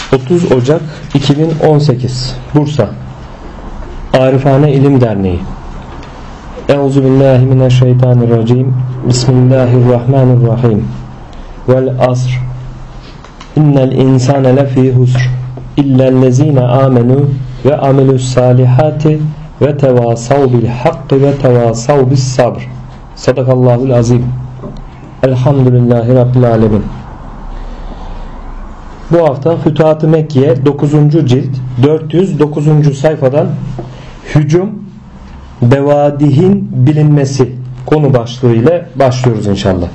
30 Ocak 2018 Bursa Arifane İlim Derneği. Euzubillahimineşşeytanirracim. Bismillahirrahmanirrahim. Vel asr. İnnel insane lefî husr. İllellezîne âmenû ve amilussâlihâti ve tevâsav bil hakkı ve tevâsav bis sabr. Sadakallahul azim. Elhamdülillahi Rabbil alemin. Bu hafta Fütuhat-ı Mekkiye 9. cilt 409. sayfadan hücum bevadihin bilinmesi konu başlığıyla başlıyoruz inşallah.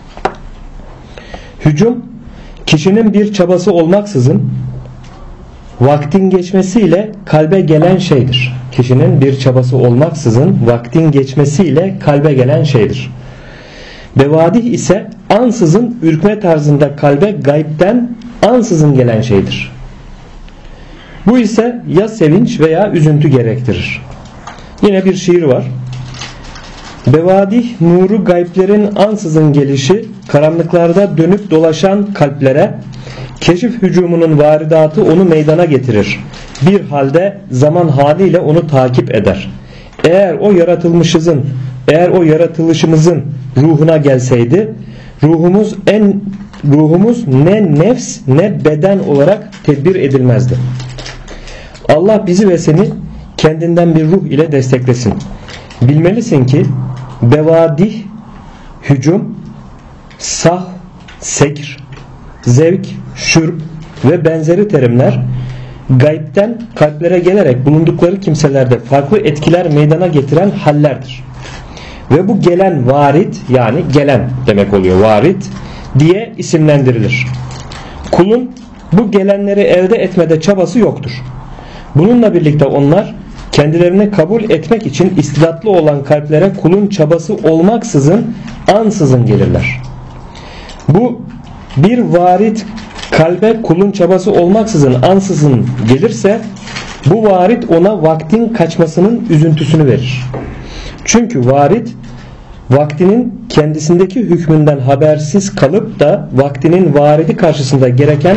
Hücum, kişinin bir çabası olmaksızın vaktin geçmesiyle kalbe gelen şeydir. Kişinin bir çabası olmaksızın vaktin geçmesiyle kalbe gelen şeydir. Bevadih ise ansızın ürkme tarzında kalbe gaybden ansızın gelen şeydir. Bu ise ya sevinç veya üzüntü gerektirir. Yine bir şiir var. Bevadih nuru gayblerin ansızın gelişi, karanlıklarda dönüp dolaşan kalplere keşif hücumunun varidatı onu meydana getirir. Bir halde zaman haliyle onu takip eder. Eğer o yaratılışımızın ruhuna gelseydi, ruhumuz ne nefs ne beden olarak tedbir edilmezdi. Allah bizi ve seni kendinden bir ruh ile desteklesin. Bilmelisin ki bevadih, hücum, sah, sekr, zevk, şürb ve benzeri terimler gaybten kalplere gelerek bulundukları kimselerde farklı etkiler meydana getiren hallerdir. Ve bu gelen varit, yani gelen demek oluyor, varit diye isimlendirilir. Kulun bu gelenleri elde etmede çabası yoktur. Bununla birlikte onlar kendilerini kabul etmek için istidatlı olan kalplere kulun çabası olmaksızın ansızın gelirler. Bu bir varit kalbe kulun çabası olmaksızın ansızın gelirse bu varit ona vaktin kaçmasının üzüntüsünü verir. Çünkü varit vaktinin kendisindeki hükmünden habersiz kalıp da vaktinin varidi karşısında gereken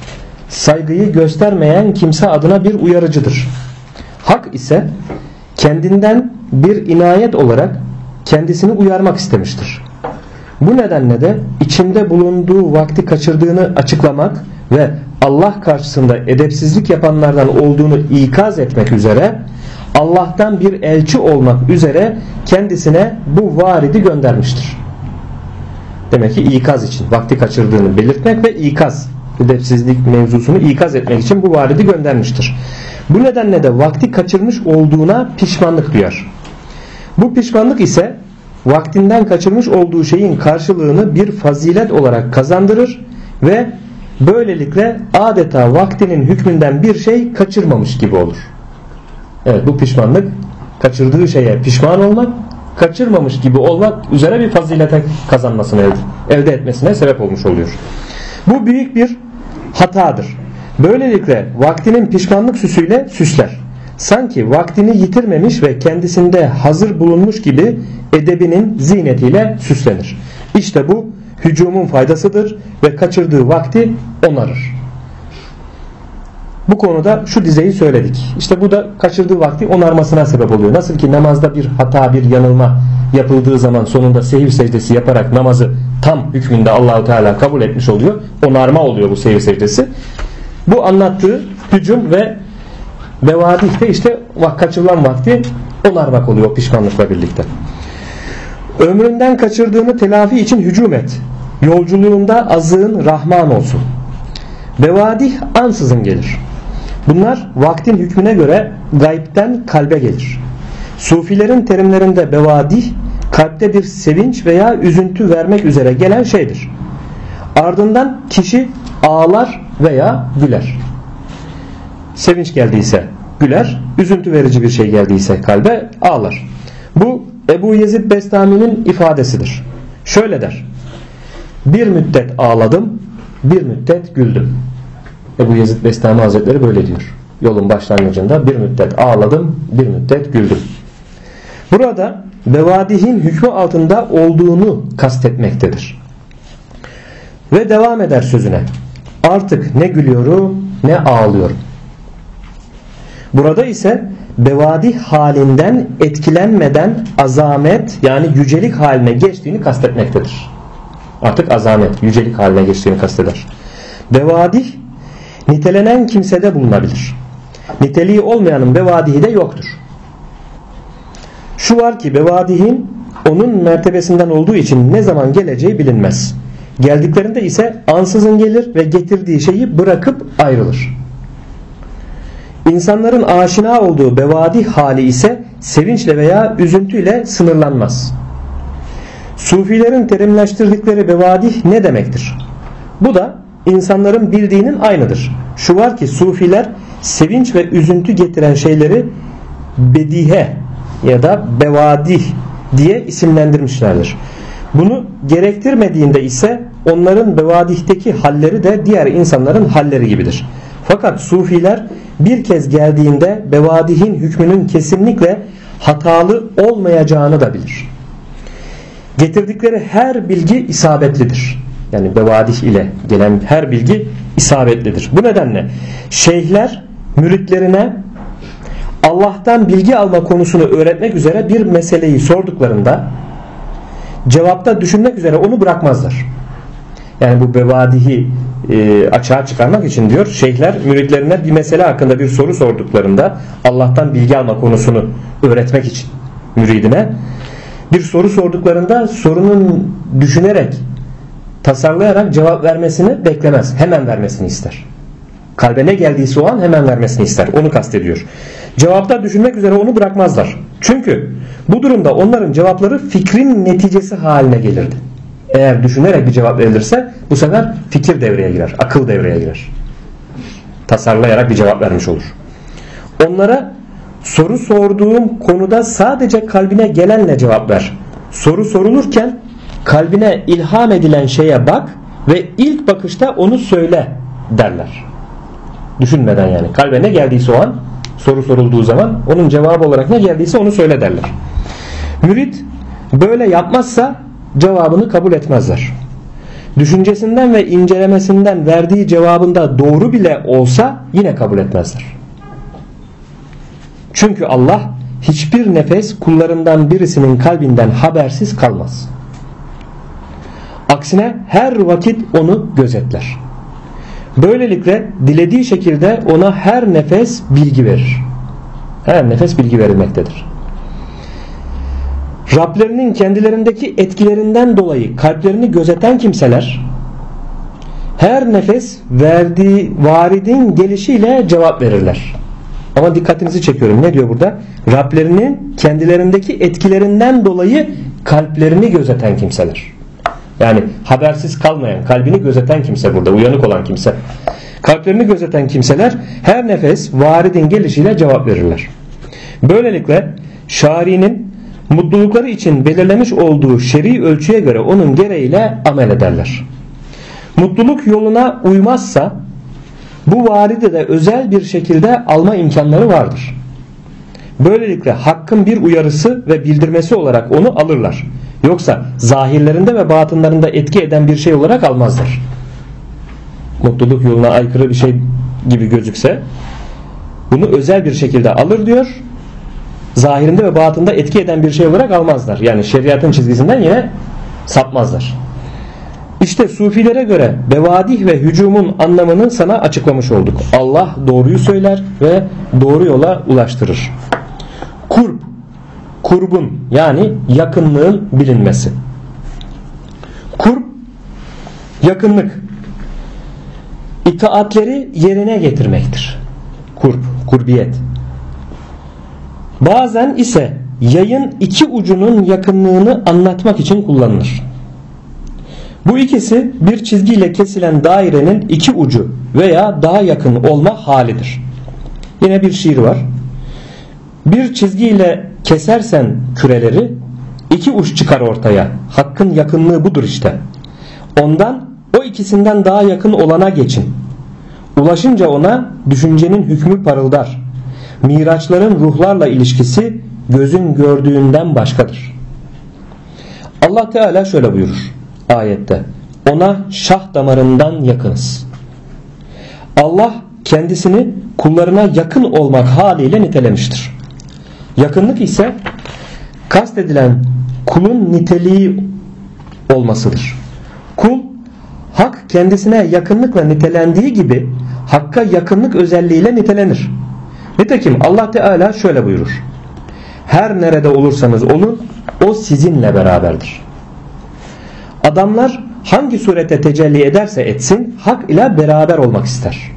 saygıyı göstermeyen kimse adına bir uyarıcıdır. Hak ise kendinden bir inayet olarak kendisini uyarmak istemiştir. Bu nedenle de içinde bulunduğu vakti kaçırdığını açıklamak ve Allah karşısında edepsizlik yapanlardan olduğunu ikaz etmek üzere Allah'tan bir elçi olmak üzere kendisine bu varidi göndermiştir. Demek ki ikaz için, vakti kaçırdığını belirtmek ve ikaz, edepsizlik mevzusunu ikaz etmek için bu varidi göndermiştir. Bu nedenle de vakti kaçırmış olduğuna pişmanlık duyar. Bu pişmanlık ise vaktinden kaçırmış olduğu şeyin karşılığını bir fazilet olarak kazandırır ve böylelikle adeta vaktinin hükmünden bir şey kaçırmamış gibi olur. Evet, bu pişmanlık kaçırdığı şeye pişman olmak, kaçırmamış gibi olmak üzere bir fazilete kazanmasını elde etmesine sebep olmuş oluyor. Bu büyük bir hatadır. Böylelikle vaktinin pişmanlık süsüyle süsler. Sanki vaktini yitirmemiş ve kendisinde hazır bulunmuş gibi edebinin ziynetiyle süslenir. İşte bu hücumun faydasıdır ve kaçırdığı vakti onarır. Bu konuda şu dizeyi söyledik. İşte bu da kaçırdığı vakti onarmasına sebep oluyor. Nasıl ki namazda bir hata, bir yanılma yapıldığı zaman sonunda sehv secdesi yaparak namazı tam hükmünde Allahu Teala kabul etmiş oluyor. Onarma oluyor bu sehv secdesi. Bu anlattığı hücum ve bevadih de işte kaçırılan vakti onarmak oluyor pişmanlıkla birlikte. Ömründen kaçırdığını telafi için hücum et. Yolculuğunda azığın Rahman olsun. Bevadih ansızın gelir. Bunlar vaktin hükmüne göre gaybten kalbe gelir. Sufilerin terimlerinde bevadih kalpte bir sevinç veya üzüntü vermek üzere gelen şeydir. Ardından kişi ağlar veya güler. Sevinç geldiyse güler, üzüntü verici bir şey geldiyse kalbe ağlar. Bu Ebu Yezid Bestami'nin ifadesidir. Şöyle der: bir müddet ağladım, bir müddet güldüm. Ebu Yezid Bestami Hazretleri böyle diyor. Yolun başlangıcında bir müddet ağladım, bir müddet güldüm. Burada bevadihin hükmü altında olduğunu kastetmektedir. Ve devam eder sözüne. Artık ne gülüyorum ne ağlıyorum. Burada ise bevadi halinden etkilenmeden azamet yani yücelik haline geçtiğini kastetmektedir. Artık azamet, yücelik haline geçtiğini kasteder. Bevadi nitelenen kimsede bulunabilir. Niteliği olmayanın bevadihi de yoktur. Şu var ki bevadihin onun mertebesinden olduğu için ne zaman geleceği bilinmez. Geldiklerinde ise ansızın gelir ve getirdiği şeyi bırakıp ayrılır. İnsanların aşina olduğu bevadi hali ise sevinçle veya üzüntüyle sınırlanmaz. Sufilerin terimleştirdikleri bevadi ne demektir? Bu da insanların bildiğinin aynıdır. Şu var ki sufiler sevinç ve üzüntü getiren şeyleri bedihe ya da bevadi diye isimlendirmişlerdir. Bunu gerektirmediğinde ise onların bevadihteki halleri de diğer insanların halleri gibidir. Fakat sufiler bir kez geldiğinde bevadihin hükmünün kesinlikle hatalı olmayacağını da bilir. Getirdikleri her bilgi isabetlidir. Yani bevadih ile gelen her bilgi isabetlidir. Bu nedenle şeyhler müritlerine Allah'tan bilgi alma konusunu öğretmek üzere bir meseleyi sorduklarında cevapta düşünmek üzere onu bırakmazlar. Yani bu bevadihi açığa çıkarmak için diyor şeyhler müritlerine bir mesele hakkında bir soru sorduklarında Allah'tan bilgi alma konusunu öğretmek için müridine bir soru sorduklarında sorunun düşünerek tasarlayarak cevap vermesini beklemez. Hemen vermesini ister. Kalbe ne geldiyse o an hemen vermesini ister. Onu kastediyor. Cevapta düşünmek üzere onu bırakmazlar. Çünkü bu durumda onların cevapları fikrin neticesi haline gelirdi. Eğer düşünerek bir cevap verilirse bu sefer fikir devreye girer. Akıl devreye girer. Tasarlayarak bir cevap vermiş olur. Onlara soru sorduğum konuda sadece kalbine gelenle cevap ver. Soru sorulurken kalbine ilham edilen şeye bak ve ilk bakışta onu söyle derler. Düşünmeden yani. Kalbe ne geldiyse o an soru sorulduğu zaman onun cevabı olarak ne geldiyse onu söyle derler. Mürit böyle yapmazsa cevabını kabul etmezler. Düşüncesinden ve incelemesinden verdiği cevabında doğru bile olsa yine kabul etmezler. Çünkü Allah hiçbir nefes kullarından birisinin kalbinden habersiz kalmaz. Aksine her vakit onu gözetler. Böylelikle dilediği şekilde ona her nefes bilgi verir. Her nefes bilgi verilmektedir. Rablerinin kendilerindeki etkilerinden dolayı kalplerini gözeten kimseler her nefes verdiği varidin gelişiyle cevap verirler. Ama dikkatinizi çekiyorum. Ne diyor burada? Rablerinin kendilerindeki etkilerinden dolayı kalplerini gözeten kimseler. Yani habersiz kalmayan, kalbini gözeten kimse burada, uyanık olan kimse. Kalplerini gözeten kimseler her nefes varidin gelişiyle cevap verirler. Böylelikle şari'nin mutlulukları için belirlemiş olduğu şer'i ölçüye göre onun gereğiyle amel ederler. Mutluluk yoluna uymazsa bu varide de özel bir şekilde alma imkanları vardır. Böylelikle hakkın bir uyarısı ve bildirmesi olarak onu alırlar. Yoksa zahirlerinde ve batınlarında etki eden bir şey olarak almazlar. Mutluluk yoluna aykırı bir şey gibi gözükse bunu özel bir şekilde alır diyor. Zahirinde ve batında etki eden bir şey olarak almazlar. Yani şeriatın çizgisinden yine sapmazlar. İşte sufilere göre bevadih ve hücumun anlamını sana açıklamış olduk. Allah doğruyu söyler ve doğru yola ulaştırır. Kurb, kurbun yani yakınlığın bilinmesi. Kurb, yakınlık. İtaatleri yerine getirmektir. Kurb, kurbiyet. Bazen ise yayın iki ucunun yakınlığını anlatmak için kullanılır. Bu ikisi bir çizgiyle kesilen dairenin iki ucu veya daha yakın olma halidir. Yine bir şiir var. Bir çizgiyle kesersen küreleri iki uç çıkar ortaya. Hakkın yakınlığı budur işte. Ondan o ikisinden daha yakın olana geçin. Ulaşınca ona düşüncenin hükmü parıldar. Miraçların ruhlarla ilişkisi gözün gördüğünden başkadır. Allah Teala şöyle buyurur ayette. Ona şah damarından yakınız. Allah kendisini kullarına yakın olmak haliyle nitelemiştir. Yakınlık ise kastedilen kulun niteliği olmasıdır. Kul, hak kendisine yakınlıkla nitelendiği gibi Hakk'a yakınlık özelliğiyle nitelenir. Nitekim Allah Teala şöyle buyurur: her nerede olursanız olun, o sizinle beraberdir. Adamlar hangi surete tecelli ederse etsin, hak ile beraber olmak ister.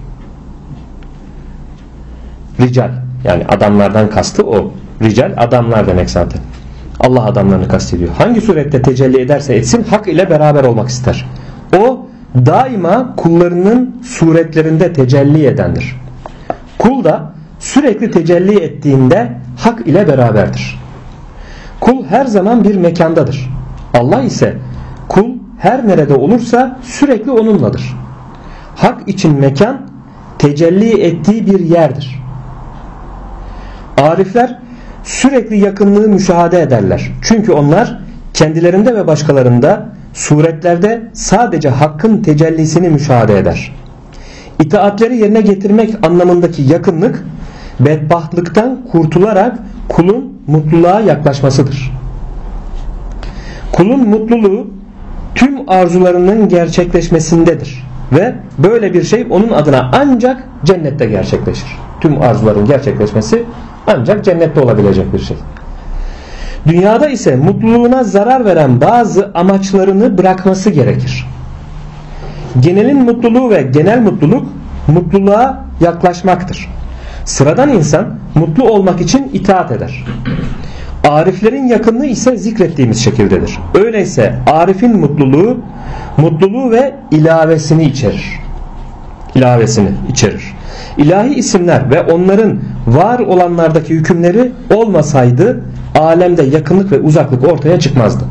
Rical, yani adamlardan kastı o. Rical adamlar demek zaten. Allah adamlarını kastediyor. Hangi surette tecelli ederse etsin, hak ile beraber olmak ister. O daima kullarının suretlerinde tecelli edendir. Kul da sürekli tecelli ettiğinde hak ile beraberdir. Kul her zaman bir mekandadır. Allah ise kul her nerede olursa sürekli onunladır. Hak için mekan tecelli ettiği bir yerdir. Arifler sürekli yakınlığı müşahede ederler. Çünkü onlar kendilerinde ve başkalarında suretlerde sadece hakkın tecellisini müşahede eder. İtaatleri yerine getirmek anlamındaki yakınlık, bedbahtlıktan kurtularak kulun mutluluğa yaklaşmasıdır. Kulun mutluluğu tüm arzularının gerçekleşmesindedir ve böyle bir şey onun adına ancak cennette gerçekleşir. Tüm arzuların gerçekleşmesi ancak cennette olabilecek bir şey. Dünyada ise mutluluğuna zarar veren bazı amaçlarını bırakması gerekir. Genelin mutluluğu ve genel mutluluk mutluluğa yaklaşmaktır. Sıradan insan mutlu olmak için itaat eder. Ariflerin yakınlığı ise zikrettiğimiz şekildedir. Öyleyse arifin mutluluğu ve ilavesini içerir. İlahi isimler ve onların var olanlardaki hükümleri olmasaydı alemde yakınlık ve uzaklık ortaya çıkmazdı.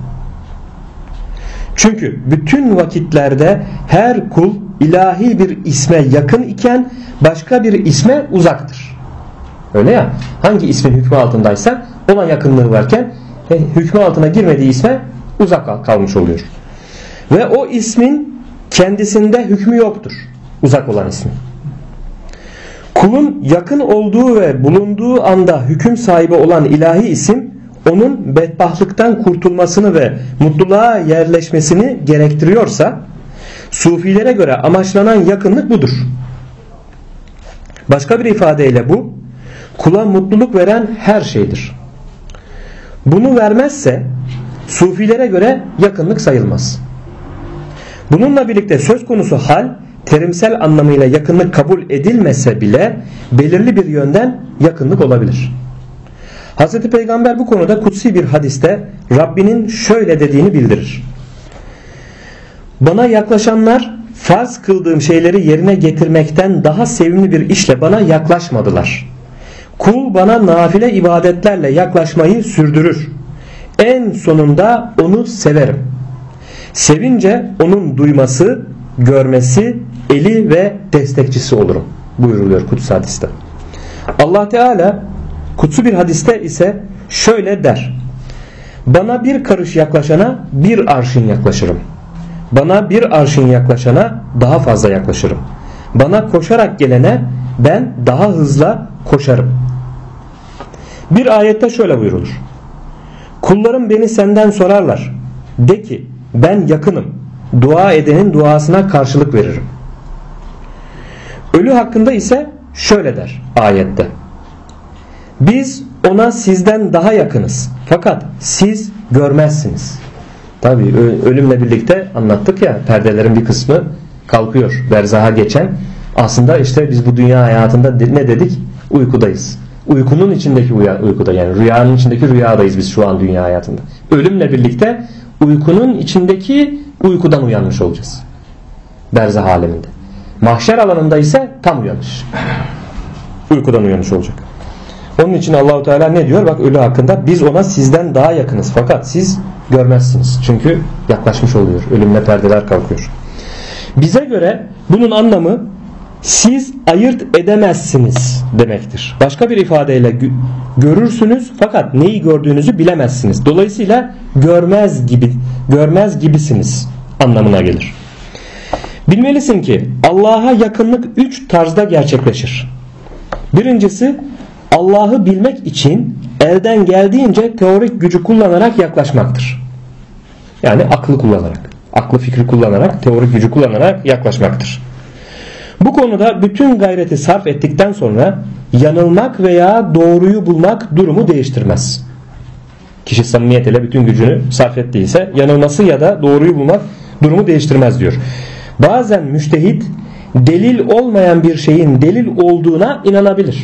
Çünkü bütün vakitlerde her kul ilahi bir isme yakın iken başka bir isme uzaktır. Öyle ya, hangi ismin hükmü altındaysa ona yakınlığı varken hükmü altına girmediği isme uzak kalmış oluyor. Ve o ismin kendisinde hükmü yoktur, uzak olan ismin. Kulun yakın olduğu ve bulunduğu anda hüküm sahibi olan ilahi isim onun bedbahtlıktan kurtulmasını ve mutluluğa yerleşmesini gerektiriyorsa sufilere göre amaçlanan yakınlık budur. Başka bir ifadeyle bu kula mutluluk veren her şeydir. Bunu vermezse sufilere göre yakınlık sayılmaz. Bununla birlikte söz konusu hal terimsel anlamıyla yakınlık kabul edilmese bile belirli bir yönden yakınlık olabilir. Hz. Peygamber bu konuda kutsi bir hadiste Rabbinin şöyle dediğini bildirir: bana yaklaşanlar farz kıldığım şeyleri yerine getirmekten daha sevimli bir işle bana yaklaşmadılar. Kul bana nafile ibadetlerle yaklaşmayı sürdürür. En sonunda onu severim. Sevince onun duyması, görmesi, eli ve destekçisi olurum buyuruluyor kutsi hadiste. Allah Teala kutsi bir hadiste ise şöyle der: bana bir karış yaklaşana bir arşın yaklaşırım. Bana bir arşın yaklaşana daha fazla yaklaşırım. Bana koşarak gelene ben daha hızlı koşarım. Bir ayette şöyle buyurulur: kullarım beni senden sorarlar. De ki ben yakınım. Dua edenin duasına karşılık veririm. Ölü hakkında ise şöyle der ayette: biz ona sizden daha yakınız. Fakat siz görmezsiniz. Tabi ölümle birlikte anlattık ya, perdelerin bir kısmı kalkıyor. Berzaha geçen. Aslında işte biz bu dünya hayatında ne dedik? Uykudayız. Uykunun içindeki uykuda, yani rüyanın içindeki rüyadayız biz şu an dünya hayatında. Ölümle birlikte uykunun içindeki uykudan uyanmış olacağız. Berzah aleminde. Mahşer alanında ise tam uyanış. Uykudan uyanış olacak. Onun için Allahu Teala ne diyor? Bak ölü hakkında, biz ona sizden daha yakınız fakat siz görmezsiniz. Çünkü yaklaşmış oluyor. Ölümle perdeler kalkıyor. Bize göre bunun anlamı siz ayırt edemezsiniz demektir. Başka bir ifadeyle görürsünüz fakat neyi gördüğünüzü bilemezsiniz. Dolayısıyla görmez gibisiniz anlamına gelir. Bilmelisin ki Allah'a yakınlık 3 tarzda gerçekleşir. Birincisi, Allah'ı bilmek için elden geldiğince teorik gücü kullanarak yaklaşmaktır. Yani aklı kullanarak, aklı fikri kullanarak, teorik gücü kullanarak yaklaşmaktır. Bu konuda bütün gayreti sarf ettikten sonra yanılmak veya doğruyu bulmak durumu değiştirmez. Kişi samimiyet ile bütün gücünü sarf ettiyse yanılması ya da doğruyu bulmak durumu değiştirmez diyor. Bazen müştehit delil olmayan bir şeyin delil olduğuna inanabilir.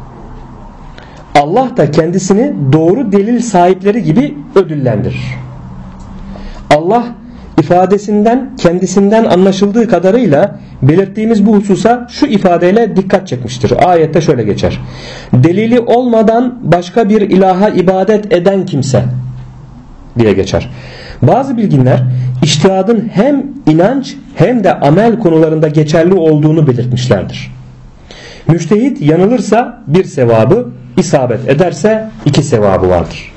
Allah da kendisini doğru delil sahipleri gibi ödüllendirir. Allah ifadesinden, kendisinden anlaşıldığı kadarıyla belirttiğimiz bu hususa şu ifadeyle dikkat çekmiştir. Ayette şöyle geçer: delili olmadan başka bir ilaha ibadet eden kimse diye geçer. Bazı bilginler içtihadın hem inanç hem de amel konularında geçerli olduğunu belirtmişlerdir. Müştehit yanılırsa bir sevabı, isabet ederse 2 sevabı vardır.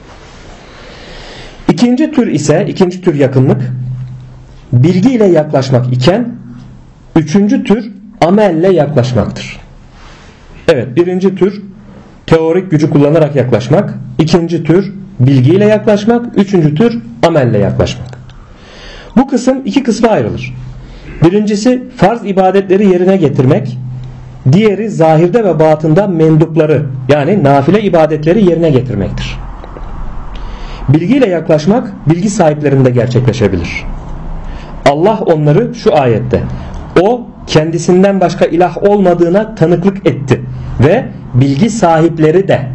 İkinci tür yakınlık bilgiyle yaklaşmak iken, üçüncü tür amelle yaklaşmaktır. Evet, birinci tür teorik gücü kullanarak yaklaşmak, ikinci tür bilgiyle yaklaşmak, üçüncü tür amelle yaklaşmak. Bu kısım 2 kısma ayrılır. Birincisi farz ibadetleri yerine getirmek, diğeri zahirde ve batında mendupları yani nafile ibadetleri yerine getirmektir. Bilgiyle yaklaşmak bilgi sahiplerinde gerçekleşebilir. Allah onları şu ayette: o kendisinden başka ilah olmadığına tanıklık etti ve bilgi sahipleri de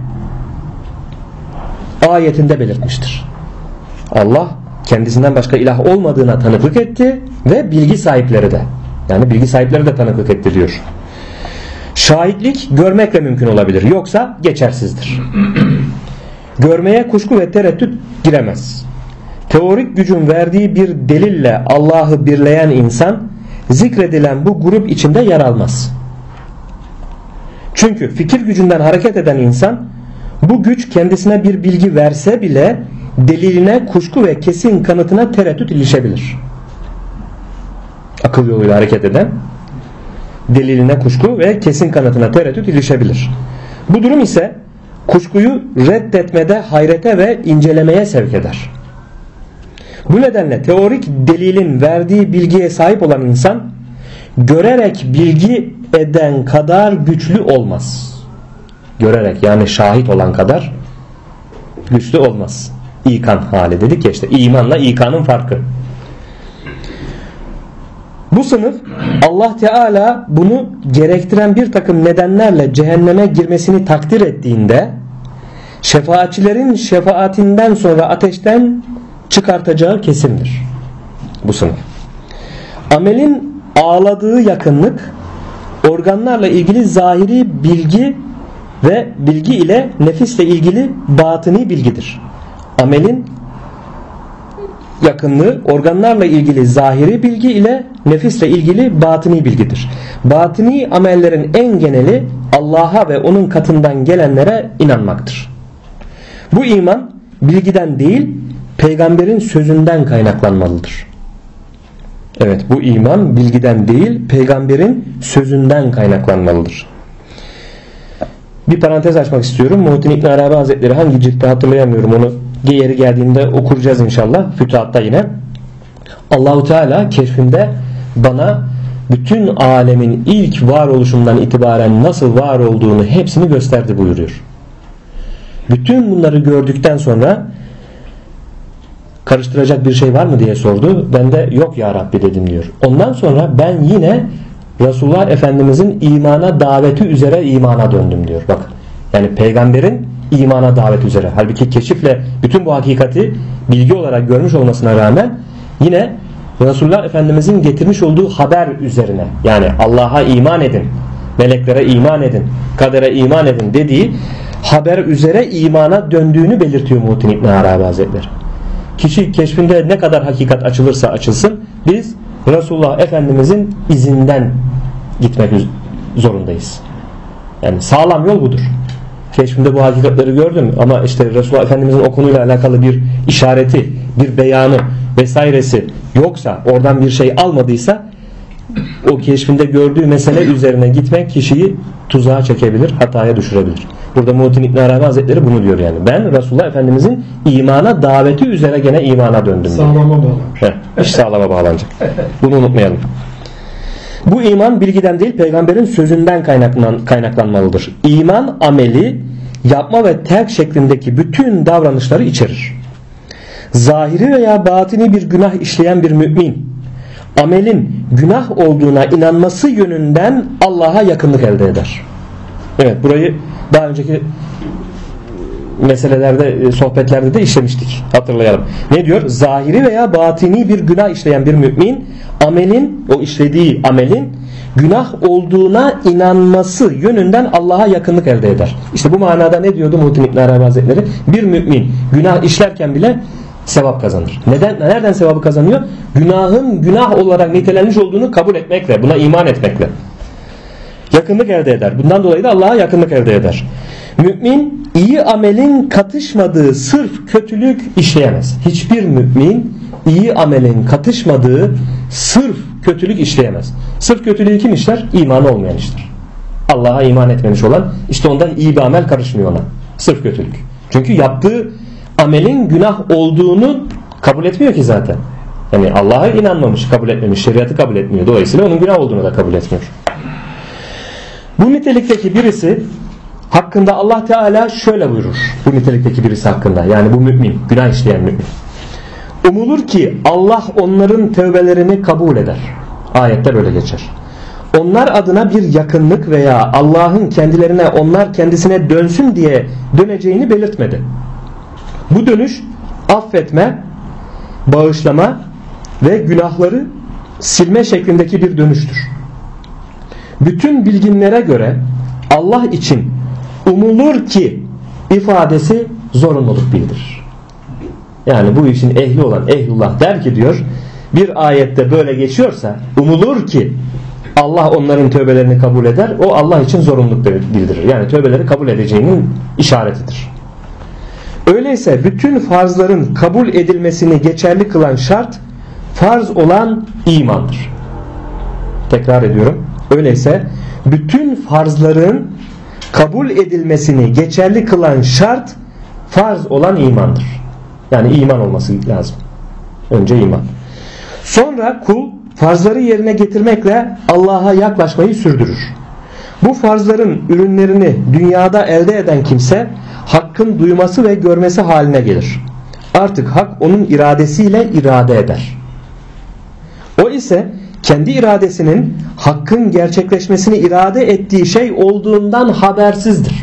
ayetinde belirtmiştir. Allah kendisinden başka ilah olmadığına tanıklık etti ve bilgi sahipleri de, yani bilgi sahipleri de tanıklık etti diyor. Şahitlik görmekle mümkün olabilir, yoksa geçersizdir. Görmeye kuşku ve tereddüt giremez. Teorik gücün verdiği bir delille Allah'ı birleyen insan zikredilen bu grup içinde yer almaz. Çünkü fikir gücünden hareket eden insan bu güç kendisine bir bilgi verse bile deliline kuşku ve kesin kanıtına tereddüt ilişebilir. Akıl yoluyla hareket eden deliline kuşku ve kesin kanıtına tereddüt ilişebilir. Bu durum ise kuşkuyu reddetmede hayrete ve incelemeye sevk eder. Bu nedenle teorik delilin verdiği bilgiye sahip olan insan görerek bilgi eden kadar güçlü olmaz. Görerek, yani şahit olan kadar güçlü olmaz. İkan hali dedik ya, işte imanla ikanın farkı. Bu sınıf Allah Teala bunu gerektiren bir takım nedenlerle cehenneme girmesini takdir ettiğinde şefaatçilerin şefaatinden sonra ateşten çıkartacağı kesindir. Bu sınıf. Amelin ağladığı yakınlık organlarla ilgili zahiri bilgi ve bilgi ile nefisle ilgili batini bilgidir. Amelin yakınlığı organlarla ilgili zahiri bilgi ile nefisle ilgili batini bilgidir. Batini amellerin en geneli Allah'a ve onun katından gelenlere inanmaktır. Bu iman bilgiden değil, peygamberin sözünden kaynaklanmalıdır. Evet, bu iman bilgiden değil, peygamberin sözünden kaynaklanmalıdır. Bir parantez açmak istiyorum. Muhittin İbn Arabi Hazretleri hangi ciltte hatırlayamıyorum, onu yeri geldiğinde okuracağız inşallah. Fütuhat'ta yine. Allahu Teala keşfinde bana bütün alemin ilk varoluşundan itibaren nasıl var olduğunu hepsini gösterdi buyuruyor. Bütün bunları gördükten sonra karıştıracak bir şey var mı diye sordu. Ben de yok ya Rabbi dedim diyor. Ondan sonra ben yine Resulullah Efendimizin imana daveti üzere imana döndüm diyor. Bak, yani peygamberin imana davet üzere. Halbuki keşifle bütün bu hakikati bilgi olarak görmüş olmasına rağmen yine Resulullah Efendimizin getirmiş olduğu haber üzerine, yani Allah'a iman edin, meleklere iman edin, kadere iman edin dediği haber üzere imana döndüğünü belirtiyor Muhittin İbn Arabi Hazretleri. Kişi keşfinde ne kadar hakikat açılırsa açılsın, biz Resulullah Efendimizin izinden gitmek zorundayız. Yani sağlam yol budur. Keşfinde bu hakikatleri gördüm ama işte Resulullah Efendimizin o konuyla alakalı bir işareti, bir beyanı vesairesi yoksa, oradan bir şey almadıysa o keşfinde gördüğü mesele üzerine gitmek kişiyi tuzağa çekebilir, hataya düşürebilir. Burada Muhittin İbn Arabi Hazretleri bunu diyor yani. Ben Resulullah Efendimizin imana daveti üzere gene imana döndüm. Sağlama bağlanacak. İş sağlama bağlanacak. Bunu unutmayalım. Bu iman bilgiden değil, peygamberin sözünden kaynaklanmalıdır. İman ameli, yapma ve terk şeklindeki bütün davranışları içerir. Zahiri veya batini bir günah işleyen bir mümin, amelin günah olduğuna inanması yönünden Allah'a yakınlık elde eder. Evet, burayı daha önceki meselelerde, sohbetlerde de işlemiştik. Hatırlayalım. Ne diyor? Zahiri veya batini bir günah işleyen bir mümin, amelin, o işlediği amelin günah olduğuna inanması yönünden Allah'a yakınlık elde eder. İşte bu manada ne diyordu Muhittin İbn Arabi Hazretleri? Bir mümin günah işlerken bile sevap kazanır. Nereden sevabı kazanıyor? Günahın günah olarak nitelenmiş olduğunu kabul etmekle, buna iman etmekle yakınlık elde eder. Bundan dolayı da Allah'a yakınlık elde eder. Mümin iyi amelin katışmadığı sırf kötülük işleyemez. Hiçbir mümin iyi amelin katışmadığı sırf kötülük işleyemez. Sırf kötülüğü kim işler? İmanı olmayan işler. Allah'a iman etmemiş olan, işte ondan iyi bir amel karışmıyor ona. Sırf kötülük. Çünkü yaptığı amelin günah olduğunu kabul etmiyor ki zaten. Yani Allah'a inanmamış, kabul etmemiş, şeriatı kabul etmiyor. Dolayısıyla onun günah olduğunu da kabul etmiyor. Bu nitelikteki birisi hakkında Allah Teala şöyle buyurur. Bu nitelikteki birisi hakkında, yani bu mümin, günah işleyen mümin. Umulur ki Allah onların tövbelerini kabul eder. Ayette böyle geçer. Onlar adına bir yakınlık veya Allah'ın kendilerine, onlar kendisine dönsün diye döneceğini belirtmedi. Bu dönüş affetme, bağışlama ve günahları silme şeklindeki bir dönüştür. Bütün bilginlere göre Allah için umulur ki ifadesi zorunluluk bildirir. Yani bu işin ehli olan ehlullah der ki diyor, bir ayette böyle geçiyorsa umulur ki Allah onların tövbelerini kabul eder, o Allah için zorunluluk bildirir. Yani tövbeleri kabul edeceğinin işaretidir. Öyleyse bütün farzların kabul edilmesini geçerli kılan şart farz olan imandır. Tekrar ediyorum. Öyleyse bütün farzların kabul edilmesini geçerli kılan şart farz olan imandır. Yani iman olması lazım. Önce iman. Sonra kul farzları yerine getirmekle Allah'a yaklaşmayı sürdürür. Bu farzların ürünlerini dünyada elde eden kimse hakkın duyması ve görmesi haline gelir. Artık hak onun iradesiyle irade eder. O ise kendi iradesinin hakkın gerçekleşmesini irade ettiği şey olduğundan habersizdir.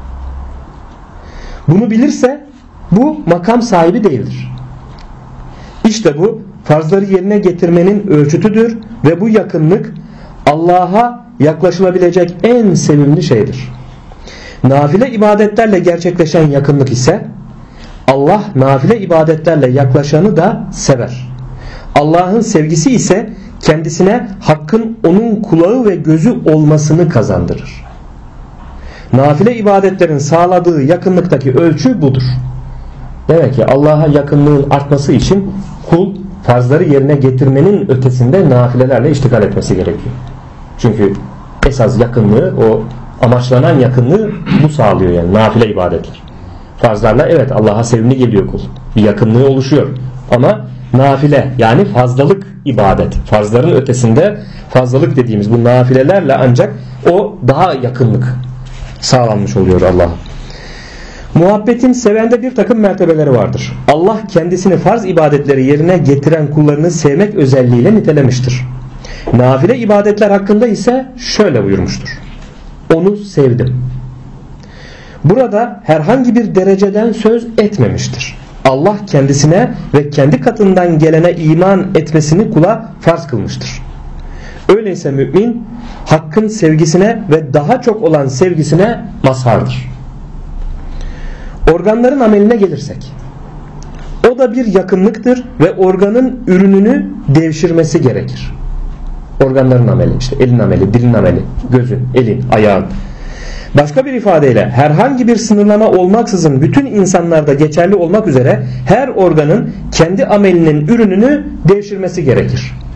Bunu bilirse bu makam sahibi değildir. İşte bu farzları yerine getirmenin ölçütüdür ve bu yakınlık Allah'a yaklaşılabilecek en sevimli şeydir. Nafile ibadetlerle gerçekleşen yakınlık ise Allah nafile ibadetlerle yaklaşanı da sever. Allah'ın sevgisi ise kendisine hakkın onun kulağı ve gözü olmasını kazandırır. Nafile ibadetlerin sağladığı yakınlıktaki ölçü budur. Demek ki Allah'a yakınlığın artması için kul farzları yerine getirmenin ötesinde nafilelerle iştigal etmesi gerekiyor. Çünkü esas yakınlığı, o amaçlanan yakınlığı bu sağlıyor, yani nafile ibadetler. Farzlarla evet Allah'a sevimli geliyor kul. Bir yakınlığı oluşuyor. Ama nafile, yani fazlalık ibadet. Farzların ötesinde fazlalık dediğimiz bu nafilelerle ancak o daha yakınlık sağlanmış oluyor Allah'a. Muhabbetin sevende bir takım mertebeleri vardır. Allah kendisini farz ibadetleri yerine getiren kullarını sevmek özelliğiyle nitelemiştir. Nafile ibadetler hakkında ise şöyle buyurmuştur. Onu sevdim. Burada herhangi bir dereceden söz etmemiştir. Allah kendisine ve kendi katından gelene iman etmesini kula farz kılmıştır. Öyleyse mümin hakkın sevgisine ve daha çok olan sevgisine mazhardır. Organların ameline gelirsek, o da bir yakınlıktır ve organın ürününü devşirmesi gerekir. Organların ameli, işte elin ameli, dilin ameli, gözün, elin, ayağın. Başka bir ifadeyle herhangi bir sınırlama olmaksızın bütün insanlarda geçerli olmak üzere her organın kendi amelinin ürününü devşirmesi gerekir.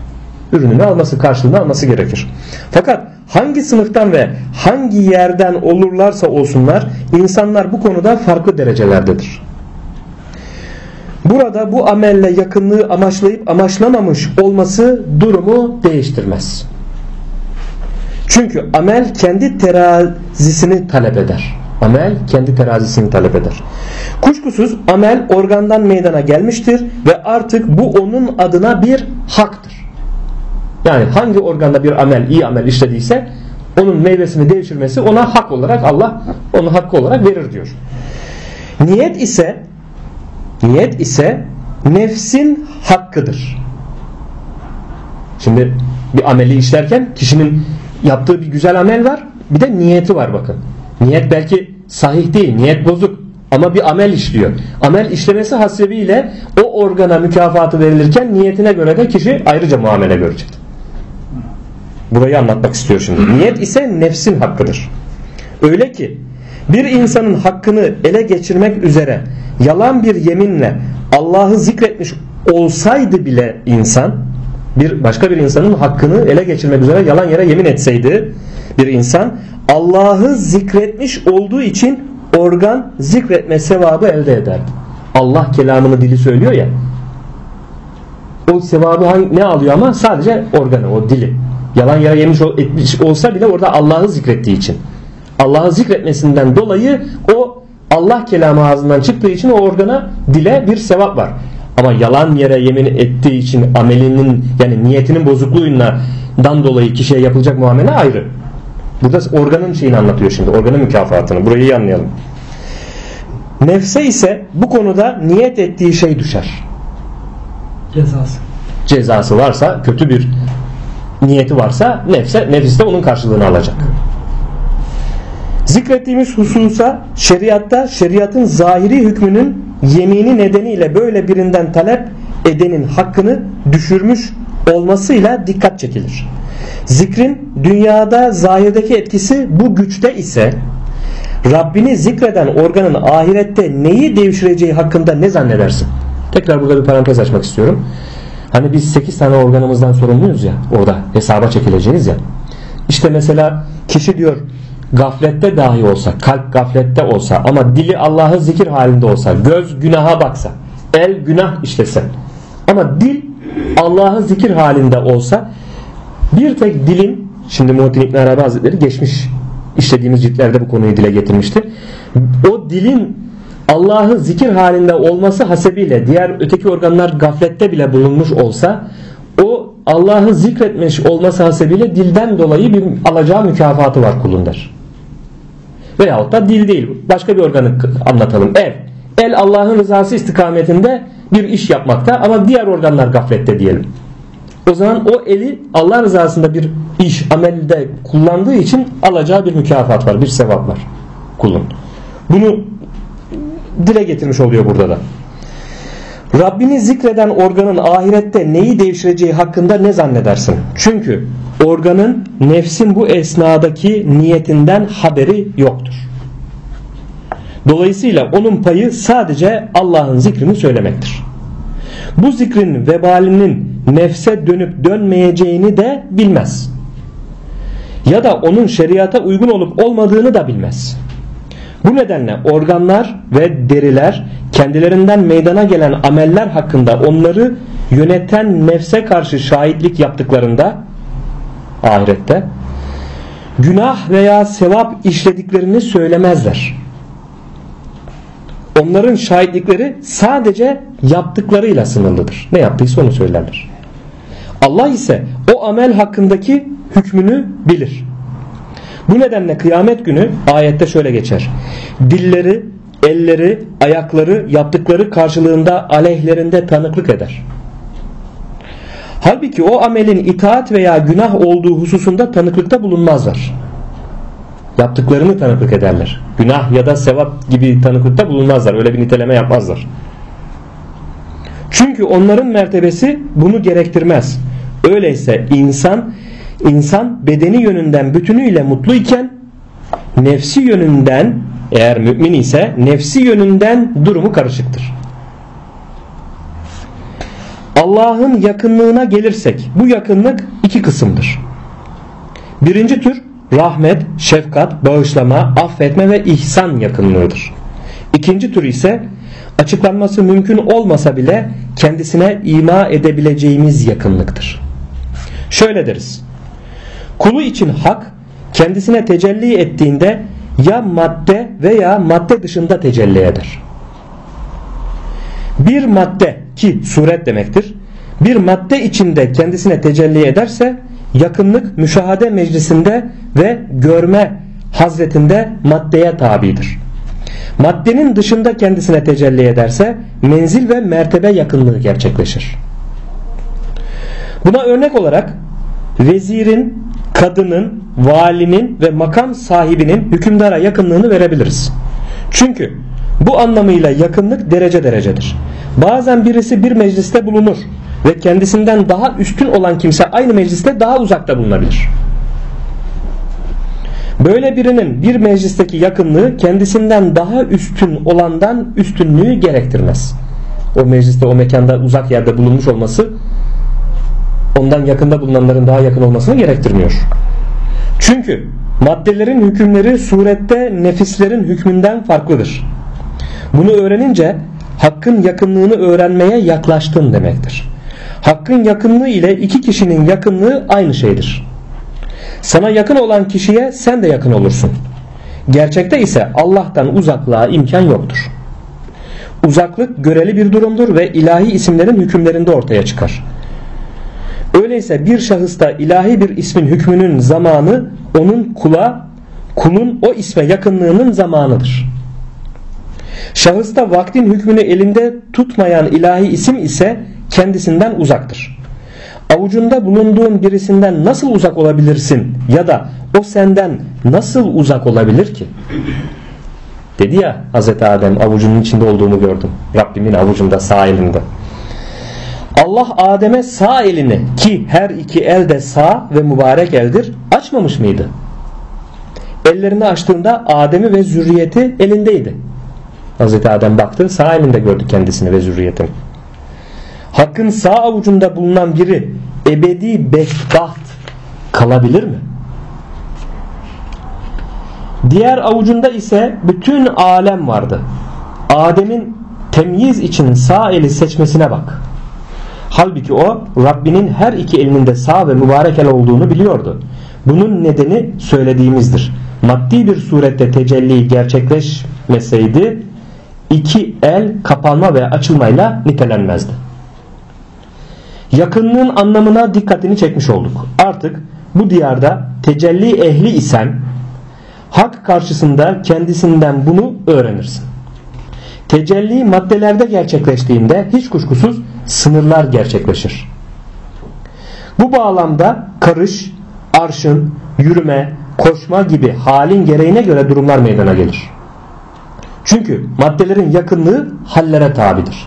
ürününü alması, karşılığını alması gerekir. Fakat hangi sınıftan ve hangi yerden olurlarsa olsunlar insanlar bu konuda farklı derecelerdedir. Burada bu amelle yakınlığı amaçlayıp amaçlamamış olması durumu değiştirmez. Çünkü amel kendi terazisini talep eder. Amel kendi terazisini talep eder. Kuşkusuz amel organdan meydana gelmiştir ve artık bu onun adına bir haktır. Yani hangi organda bir amel, iyi amel işlediyse onun meyvesini devşirmesi ona hak olarak, Allah onu hakkı olarak verir diyor. Niyet ise nefsin hakkıdır. Şimdi bir ameli işlerken kişinin yaptığı bir güzel amel var, bir de niyeti var bakın. Niyet belki sahih değil, niyet bozuk ama bir amel işliyor. Amel işlemesi hasebiyle o organa mükafatı verilirken niyetine göre de kişi ayrıca muamele görecek. Burayı anlatmak istiyor şimdi. Niyet ise nefsin hakkıdır. Öyle ki bir insanın hakkını ele geçirmek üzere yalan bir yeminle Allah'ı zikretmiş olsaydı bile insan, başka bir insanın hakkını ele geçirmek üzere yalan yere yemin etseydi bir insan, Allah'ı zikretmiş olduğu için organ zikretme sevabı elde ederdi. Allah kelamını dili söylüyor ya, o sevabı ne alıyor ama? Sadece organı, o dili. Yalan yere yemiş olsa bile orada Allah'ı zikrettiği için, Allah'ı zikretmesinden dolayı o Allah kelamı ağzından çıktığı için o organa, dile bir sevap var. Ama yalan yere yemin ettiği için amelinin, yani niyetinin bozukluğundan dolayı kişiye yapılacak muamele ayrı. Burada organın şeyini anlatıyor şimdi. Organın mükafatını. Burayı iyi anlayalım. Nefse ise bu konuda niyet ettiği şey düşer. Cezası varsa, kötü bir niyeti varsa nefis de onun karşılığını alacak. Zikrettiğimiz hususa şeriatın zahiri hükmünün yemini nedeniyle böyle birinden talep edenin hakkını düşürmüş olmasıyla dikkat çekilir. Zikrin dünyada zahirdeki etkisi bu güçte ise Rabbini zikreden organın ahirette neyi devşireceği hakkında ne zannedersin? Tekrar burada bir parantez açmak istiyorum. Hani biz 8 tane organımızdan sorumluyuz ya, orada hesaba çekileceğiz ya. İşte mesela kişi diyor gaflette dahi olsa, kalp gaflette olsa ama dili Allah'ı zikir halinde olsa, göz günaha baksa, el günah işlese ama dil Allah'ı zikir halinde olsa, bir tek dilin, şimdi Muhittin İbn Arabi Hazretleri geçmiş işlediğimiz ciltlerde bu konuyu dile getirmişti. O dilin Allah'ı zikir halinde olması hasebiyle diğer öteki organlar gaflette bile bulunmuş olsa, o Allah'ı zikretmiş olması hasebiyle dilden dolayı bir alacağı mükafatı var kulun der. Veyahut da dil değil, başka bir organı anlatalım. El Allah'ın rızası istikametinde bir iş yapmakta ama diğer organlar gaflette diyelim. O zaman o eli Allah rızasında bir iş, amelde kullandığı için alacağı bir mükafat var, bir sevap var kulun. Bunu dile getirmiş oluyor burada da. Rabbini zikreden organın ahirette neyi devşireceği hakkında ne zannedersin? Çünkü organın nefsin bu esnadaki niyetinden haberi yoktur. Dolayısıyla onun payı sadece Allah'ın zikrini söylemektir. Bu zikrin vebalinin nefse dönüp dönmeyeceğini de bilmez. Ya da onun şeriata uygun olup olmadığını da bilmez. Bu nedenle organlar ve deriler kendilerinden meydana gelen ameller hakkında onları yöneten nefse karşı şahitlik yaptıklarında ahirette günah veya sevap işlediklerini söylemezler. Onların şahitlikleri sadece yaptıklarıyla sınırlıdır. Ne yaptıysa onu söylerler. Allah ise o amel hakkındaki hükmünü bilir. Bu nedenle kıyamet günü ayette şöyle geçer: dilleri, elleri, ayakları yaptıkları karşılığında aleyhlerinde tanıklık eder. Halbuki o amelin itaat veya günah olduğu hususunda tanıklıkta bulunmazlar. Yaptıklarını tanıklık ederler. Günah ya da sevap gibi tanıklıkta bulunmazlar. Öyle bir niteleme yapmazlar. Çünkü onların mertebesi bunu gerektirmez. Öyleyse insan bedeni yönünden bütünüyle mutlu iken nefsi yönünden, eğer mümin ise nefsi yönünden durumu karışıktır. Allah'ın yakınlığına gelirsek bu yakınlık iki kısımdır. Birinci tür rahmet, şefkat, bağışlama, affetme ve ihsan yakınlığıdır. İkinci tür ise açıklanması mümkün olmasa bile kendisine ima edebileceğimiz yakınlıktır. Şöyle deriz: kulu için hak kendisine tecelli ettiğinde ya madde veya madde dışında tecelli eder. Bir madde, ki suret demektir, bir madde içinde kendisine tecelli ederse yakınlık müşahade meclisinde ve görme hazretinde maddeye tabidir. Maddenin dışında kendisine tecelli ederse menzil ve mertebe yakınlığı gerçekleşir. Buna örnek olarak vezirin, kadının, valinin ve makam sahibinin hükümdara yakınlığını verebiliriz. Çünkü bu anlamıyla yakınlık derece derecedir. Bazen birisi bir mecliste bulunur ve kendisinden daha üstün olan kimse aynı mecliste daha uzakta bulunabilir. Böyle birinin bir meclisteki yakınlığı kendisinden daha üstün olandan üstünlüğü gerektirmez. O mecliste, o mekanda uzak yerde bulunmuş olması ondan yakında bulunanların daha yakın olmasını gerektirmiyor. Çünkü maddelerin hükümleri surette nefislerin hükmünden farklıdır. Bunu öğrenince Hakk'ın yakınlığını öğrenmeye yaklaştın demektir. Hakk'ın yakınlığı ile iki kişinin yakınlığı aynı şeydir. Sana yakın olan kişiye sen de yakın olursun. Gerçekte ise Allah'tan uzaklığa imkan yoktur. Uzaklık göreli bir durumdur ve ilahi isimlerin hükümlerinde ortaya çıkar. Öyleyse bir şahısta ilahi bir ismin hükmünün zamanı onun kulun o isme yakınlığının zamanıdır. Şahısta vaktin hükmünü elinde tutmayan ilahi isim ise kendisinden uzaktır. Avucunda bulunduğun birisinden nasıl uzak olabilirsin ya da o senden nasıl uzak olabilir ki? Dedi ya Hazreti Adem, avucunun içinde olduğumu gördüm. Rabbimin avucunda, sağ elinde. Allah Adem'e sağ elini, ki her iki el de sağ ve mübarek eldir, açmamış mıydı? Ellerini açtığında Adem'i ve zürriyeti elindeydi. Hazreti Adem baktı, sağ elinde gördü kendisini ve zürriyetini. Hakkın sağ avucunda bulunan biri ebedi bedbaht kalabilir mi? Diğer avucunda ise bütün alem vardı. Adem'in temyiz için sağ eli seçmesine bak. Halbuki o Rabbinin her iki elinin de sağ ve mübarek el olduğunu biliyordu. Bunun nedeni söylediğimizdir. Maddi bir surette tecelli gerçekleşmeseydi iki el kapanma ve açılmayla nitelenmezdi. Yakınlığın anlamına dikkatini çekmiş olduk. Artık bu diyarda tecelli ehli isen hak karşısında kendisinden bunu öğrenirsin. Tecelli maddelerde gerçekleştiğinde hiç kuşkusuz sınırlar gerçekleşir. Bu bağlamda karış, arşın, yürüme, koşma gibi halin gereğine göre durumlar meydana gelir. Çünkü maddelerin yakınlığı hallere tabidir.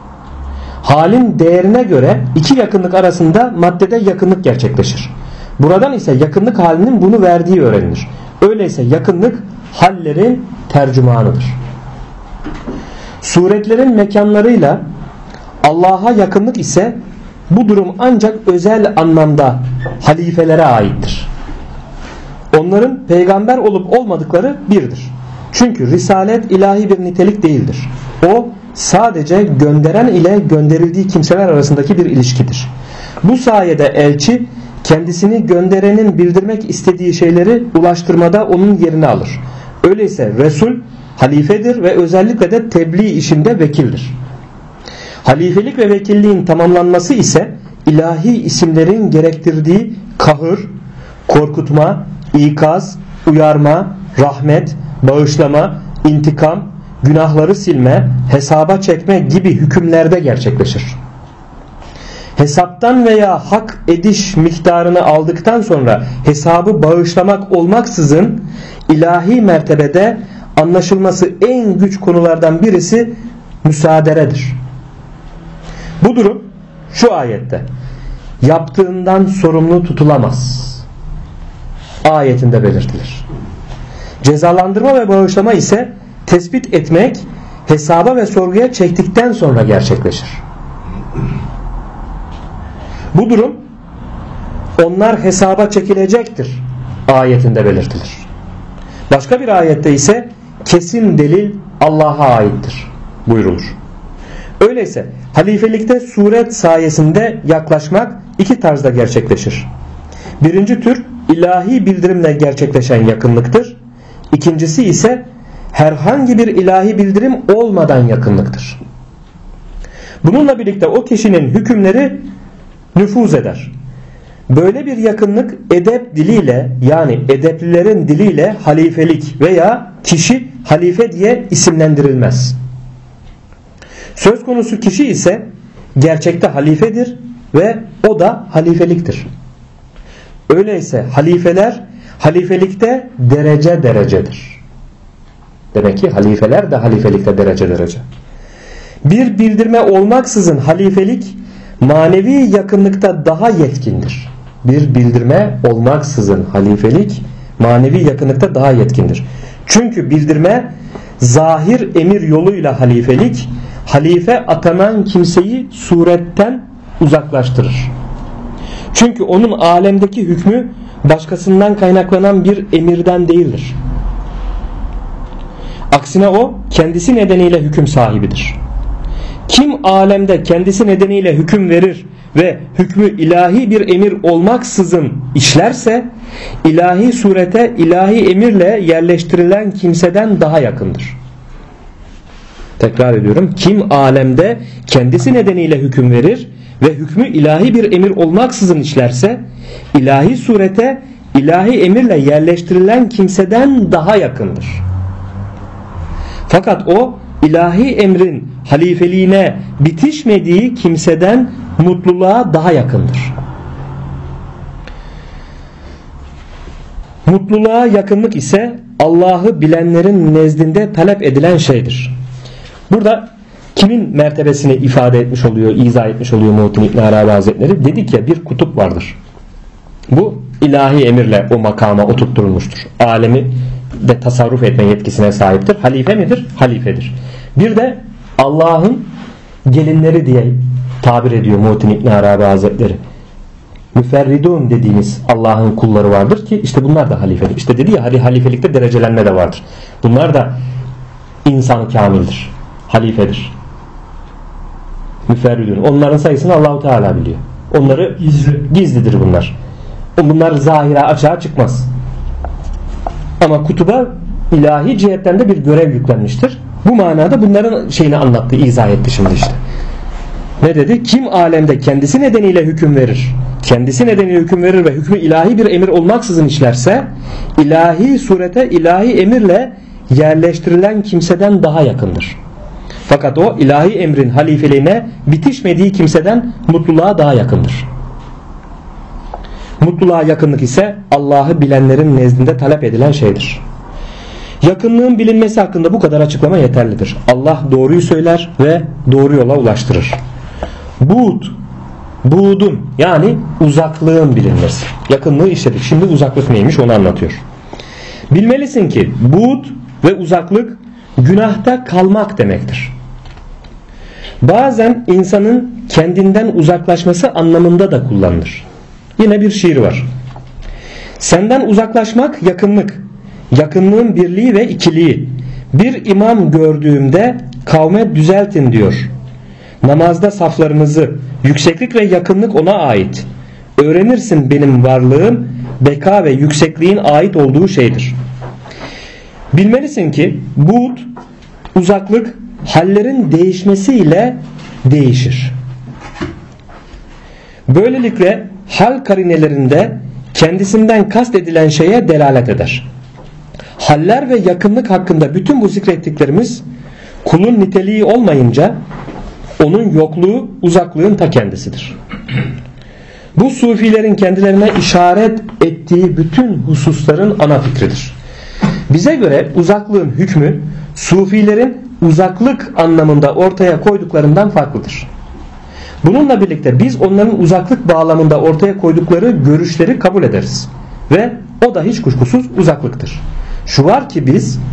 Halin değerine göre iki yakınlık arasında maddede yakınlık gerçekleşir. Buradan ise yakınlık halinin bunu verdiği öğrenilir. Öyleyse yakınlık hallerin tercümanıdır. Suretlerin mekanlarıyla Allah'a yakınlık ise bu durum ancak özel anlamda halifelere aittir. Onların peygamber olup olmadıkları birdir. Çünkü risalet ilahi bir nitelik değildir. O sadece gönderen ile gönderildiği kimseler arasındaki bir ilişkidir. Bu sayede elçi kendisini gönderenin bildirmek istediği şeyleri ulaştırmada onun yerini alır. Öyleyse Resul halifedir ve özellikle de tebliğ işinde vekildir. Halifelik ve vekilliğin tamamlanması ise ilahi isimlerin gerektirdiği kahır, korkutma, ikaz, uyarma, rahmet, bağışlama, intikam, günahları silme, hesaba çekme gibi hükümlerde gerçekleşir. Hesaptan veya hak ediş miktarını aldıktan sonra hesabı bağışlamak olmaksızın ilahi mertebede anlaşılması en güç konulardan birisi müsaaderedir. Bu durum şu ayette: yaptığından sorumlu tutulamaz ayetinde belirtilir. Cezalandırma ve bağışlama ise tespit etmek, hesaba ve sorguya çektikten sonra gerçekleşir. Bu durum onlar hesaba çekilecektir ayetinde belirtilir. Başka bir ayette ise kesin delil Allah'a aittir buyurulur. Öyleyse halifelikte suret sayesinde yaklaşmak iki tarzda gerçekleşir. Birinci tür ilahi bildirimle gerçekleşen yakınlıktır. İkincisi ise herhangi bir ilahi bildirim olmadan yakınlıktır. Bununla birlikte o kişinin hükümleri nüfuz eder. Böyle bir yakınlık edep diliyle, yani edeplilerin diliyle halifelik veya kişi halife diye isimlendirilmez. Söz konusu kişi ise gerçekte halifedir ve o da halifeliktir. Öyleyse halifeler halifelikte derece derecedir. Demek ki halifeler de halifelikte derece derece. Bir bildirme olmaksızın halifelik manevi yakınlıkta daha yetkindir. Bir bildirme olmaksızın halifelik manevi yakınlıkta daha yetkindir. Çünkü bildirme zahir emir yoluyla halifelik, halife atanan kimseyi suretten uzaklaştırır. Çünkü onun alemdeki hükmü başkasından kaynaklanan bir emirden değildir. Aksine o kendisi nedeniyle hüküm sahibidir. Kim alemde kendisi nedeniyle hüküm verir ve hükmü ilahi bir emir olmaksızın işlerse ilahi surete ilahi emirle yerleştirilen kimseden daha yakındır. Tekrar ediyorum. Kim alemde kendisi nedeniyle hüküm verir ve hükmü ilahi bir emir olmaksızın işlerse ilahi surete ilahi emirle yerleştirilen kimseden daha yakındır. Fakat o ilahi emrin halifeliğine bitişmediği kimseden mutluluğa daha yakındır. Mutluluğa yakınlık ise Allah'ı bilenlerin nezdinde talep edilen şeydir. Burada kimin mertebesini ifade etmiş oluyor, izah etmiş oluyor Muhittin İbn Arabi Hazretleri? Dedik ya, bir kutup vardır. Bu ilahi emirle o makama oturtturulmuştur. Alemi de tasarruf etme yetkisine sahiptir. Halife midir? Halifedir. Bir de Allah'ın gelinleri diye tabir ediyor Muhittin İbn Arabi Hazretleri. Müferridun dediğimiz Allah'ın kulları vardır ki işte bunlar da halifedir. İşte dedi ya, halifelikte derecelenme de vardır. Bunlar da insan kamildir. Halifedir. Müferridun. Onların sayısını Allah-u Teala biliyor. Onları gizlidir bunlar. Bunlar zahire açığa çıkmaz. Ama kutuba ilahi cihetten de bir görev yüklenmiştir. Bu manada bunların şeyini anlattı, izah etti şimdi işte. Ne dedi? Kim alemde kendisi nedeniyle hüküm verir, kendisi nedeniyle hüküm verir ve hükmü ilahi bir emir olmaksızın işlerse ilahi surete ilahi emirle yerleştirilen kimseden daha yakındır. Fakat o ilahi emrin halifeliğine bitişmediği kimseden mutluluğa daha yakındır. Mutluluğa yakınlık ise Allah'ı bilenlerin nezdinde talep edilen şeydir. Yakınlığın bilinmesi hakkında bu kadar açıklama yeterlidir. Allah doğruyu söyler ve doğru yola ulaştırır. Buğdun yani uzaklığın bilinmesi. Yakınlığı işledik. Şimdi uzaklık neymiş onu anlatıyor. Bilmelisin ki buğd ve uzaklık günahta kalmak demektir. Bazen insanın kendinden uzaklaşması anlamında da kullanılır. Yine bir şiir var. Senden uzaklaşmak yakınlık, yakınlığın birliği ve ikiliği. Bir imam gördüğümde kavme düzeltin diyor. Namazda saflarınızı, yükseklik ve yakınlık ona ait. Öğrenirsin benim varlığım, beka ve yüksekliğin ait olduğu şeydir. Bilmelisin ki buğd, uzaklık hallerin değişmesiyle değişir. Böylelikle hal karinelerinde kendisinden kastedilen şeye delalet eder. Haller ve yakınlık hakkında bütün bu zikrettiklerimiz kulun niteliği olmayınca onun yokluğu uzaklığın ta kendisidir. Bu sufilerin kendilerine işaret ettiği bütün hususların ana fikridir. Bize göre uzaklığın hükmü sufilerin uzaklık anlamında ortaya koyduklarından farklıdır. Bununla birlikte biz onların uzaklık bağlamında ortaya koydukları görüşleri kabul ederiz. Ve o da hiç kuşkusuz uzaklıktır. Şu var ki biz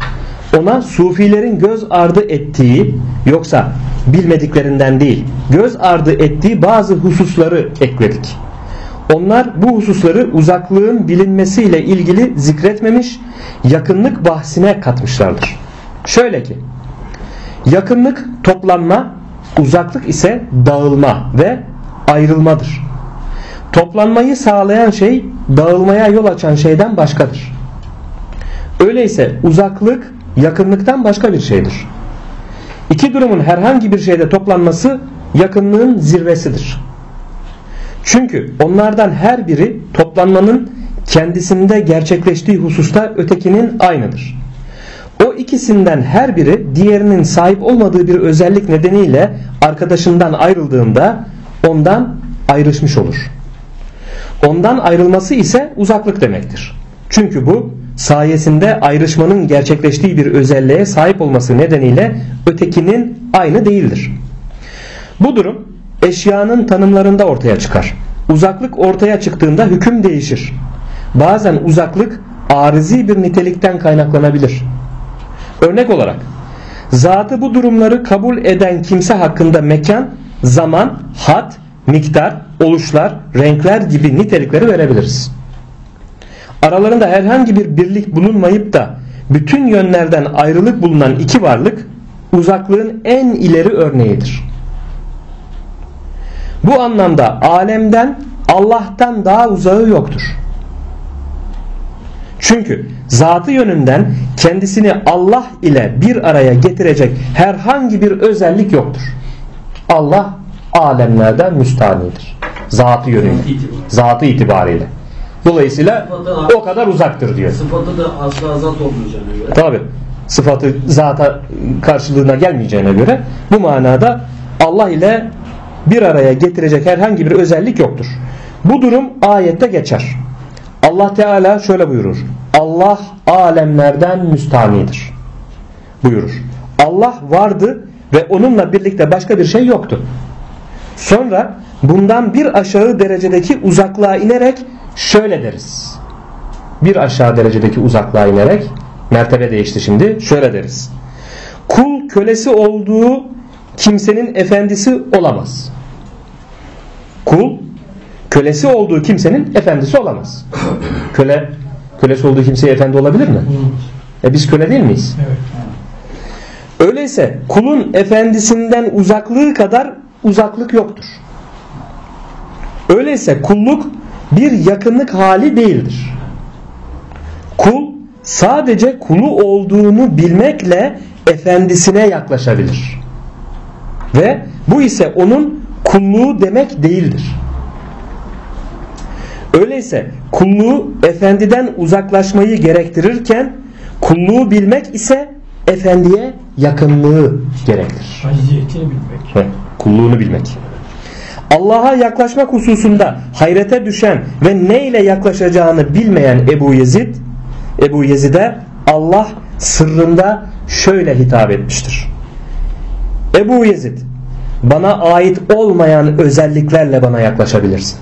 ona sufilerin göz ardı ettiği, yoksa bilmediklerinden değil, göz ardı ettiği bazı hususları ekledik. Onlar bu hususları uzaklığın bilinmesiyle ilgili zikretmemiş, yakınlık bahsine katmışlardır. Şöyle ki, yakınlık toplanma, uzaklık ise dağılma ve ayrılmadır. Toplanmayı sağlayan şey dağılmaya yol açan şeyden başkadır. Öyleyse uzaklık yakınlıktan başka bir şeydir. İki durumun herhangi bir şeyde toplanması yakınlığın zirvesidir. Çünkü onlardan her biri toplanmanın kendisinde gerçekleştiği hususta ötekinin aynıdır. O ikisinden her biri diğerinin sahip olmadığı bir özellik nedeniyle arkadaşından ayrıldığında ondan ayrışmış olur. Ondan ayrılması ise uzaklık demektir. Çünkü bu sayesinde ayrışmanın gerçekleştiği bir özelliğe sahip olması nedeniyle ötekinin aynı değildir. Bu durum eşyanın tanımlarında ortaya çıkar. Uzaklık ortaya çıktığında hüküm değişir. Bazen uzaklık arizi bir nitelikten kaynaklanabilir. Örnek olarak zatı bu durumları kabul eden kimse hakkında mekan, zaman, had, miktar, oluşlar, renkler gibi nitelikleri verebiliriz. Aralarında herhangi bir birlik bulunmayıp da bütün yönlerden ayrılık bulunan iki varlık uzaklığın en ileri örneğidir. Bu anlamda alemden Allah'tan daha uzağı yoktur. Çünkü zatı yönünden kendisini Allah ile bir araya getirecek herhangi bir özellik yoktur. Allah alemlerden müstanidir. Zatı yönüyle, zatı itibariyle. Dolayısıyla o kadar uzaktır diyor. Sıfatı da asla zat olmayacağına göre. Tabi. Sıfatı zata karşılığına gelmeyeceğine göre bu manada Allah ile bir araya getirecek herhangi bir özellik yoktur. Bu durum ayette geçer. Allah Teala şöyle buyurur. Allah alemlerden müstanidir buyurur. Allah vardı ve onunla birlikte başka bir şey yoktu. Sonra bundan bir aşağı derecedeki uzaklığa inerek şöyle deriz. Bir aşağı derecedeki uzaklığa inerek mertebe değişti şimdi. Şöyle deriz. Kul kölesi olduğu kimsenin efendisi olamaz. Kul kölesi olduğu kimsenin efendisi olamaz. Kölesi olduğu kimseye efendi olabilir mi? Biz köle değil miyiz? Evet. Öyleyse kulun efendisinden uzaklığı kadar uzaklık yoktur. Öyleyse kulluk bir yakınlık hali değildir. Kul sadece kulu olduğunu bilmekle efendisine yaklaşabilir. Ve bu ise onun kulluğu demek değildir. Öyleyse kulluğu efendiden uzaklaşmayı gerektirirken kulluğu bilmek ise efendiye yakınlığı gerektirir. Acziyetini bilmek. Kulluğunu bilmek. Allah'a yaklaşmak hususunda hayrete düşen ve neyle yaklaşacağını bilmeyen Ebu Yezid'e Allah sırrında şöyle hitap etmiştir. Ebu Yezid, bana ait olmayan özelliklerle bana yaklaşabilirsin.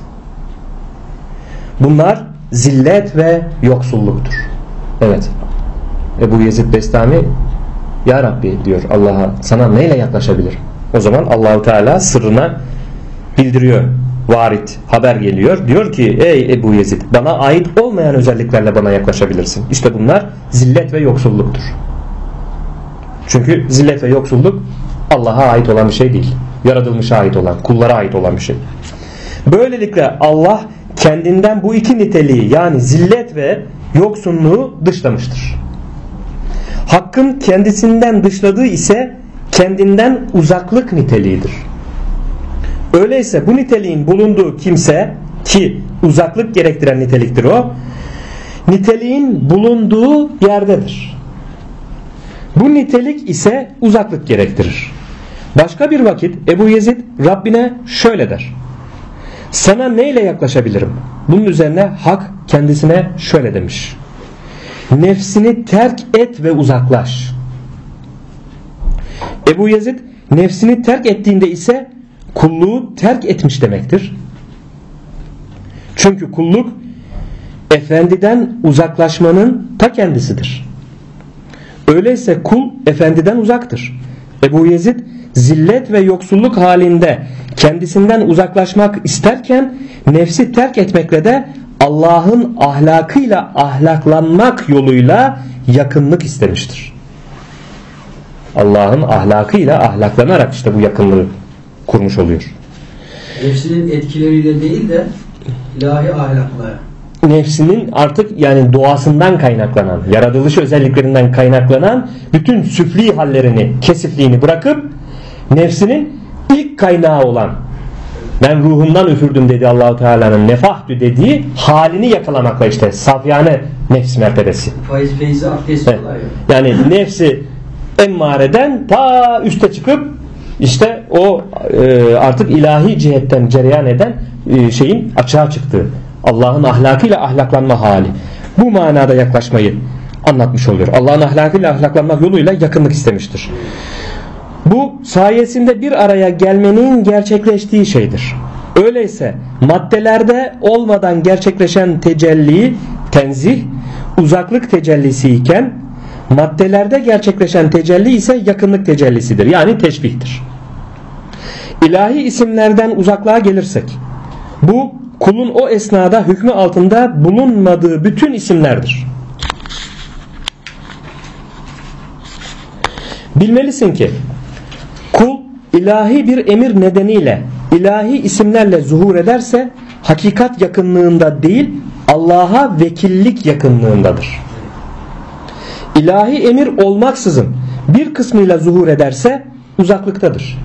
Bunlar zillet ve yoksulluktur. Evet. Ebu Yezid Bestami, Ya Rabbi diyor Allah'a, sana neyle yaklaşabilirim? O zaman Allahu Teala sırrına bildiriyor. Varit haber geliyor. Diyor ki ey Ebu Yezid, bana ait olmayan özelliklerle bana yaklaşabilirsin. İşte bunlar zillet ve yoksulluktur. Çünkü zillet ve yoksulluk Allah'a ait olan bir şey değil. Yaratılmışa ait olan, kullara ait olan bir şey. Böylelikle Allah kendinden bu iki niteliği, yani zillet ve yoksunluğu dışlamıştır. Hakkın kendisinden dışladığı ise kendinden uzaklık niteliğidir. Öyleyse bu niteliğin bulunduğu kimse, ki uzaklık gerektiren niteliktir o, niteliğin bulunduğu yerdedir. Bu nitelik ise uzaklık gerektirir. Başka bir vakit Ebu Yezid Rabbine şöyle der. Sana neyle yaklaşabilirim? Bunun üzerine Hak kendisine şöyle demiş. Nefsini terk et ve uzaklaş. Ebu Yezid nefsini terk ettiğinde ise kulluğu terk etmiş demektir. Çünkü kulluk efendiden uzaklaşmanın ta kendisidir. Öyleyse kul efendiden uzaktır. Ebu Yezid zillet ve yoksulluk halinde kendisinden uzaklaşmak isterken nefsi terk etmekle de Allah'ın ahlakıyla ahlaklanmak yoluyla yakınlık istemiştir. Allah'ın ahlakıyla ahlaklanarak işte bu yakınlığı kurmuş oluyor. Nefsinin etkileriyle değil de ilahi ahlakla. Nefsinin artık yani doğasından kaynaklanan, yaratılış özelliklerinden kaynaklanan bütün süfli hallerini, kesifliğini bırakıp nefsinin ilk kaynağı olan, ben ruhumdan üfürdüm dedi Allah-u Teala'nın, nefahtü dediği halini yakalamakla işte safyane nefs mertebesi. Feyzi abdest evet. Yani nefsi emmareden ta üste çıkıp işte o artık ilahi cihetten cereyan eden şeyin açığa çıktığı, Allah'ın ahlakıyla ahlaklanma hali. Bu manada yaklaşmayı anlatmış oluyor. Allah'ın ahlakıyla ahlaklanmak yoluyla yakınlık istemiştir. Bu sayesinde bir araya gelmenin gerçekleştiği şeydir. Öyleyse maddelerde olmadan gerçekleşen tecelli, tenzih, uzaklık tecellisi iken maddelerde gerçekleşen tecelli ise yakınlık tecellisidir. Yani teşbihtir. İlahi isimlerden uzaklığa gelirsek, bu kulun o esnada hükmü altında bulunmadığı bütün isimlerdir. Bilmelisin ki kul ilahi bir emir nedeniyle ilahi isimlerle zuhur ederse hakikat yakınlığında değil Allah'a vekillik yakınlığındadır. İlahi emir olmaksızın bir kısmıyla zuhur ederse uzaklıktadır.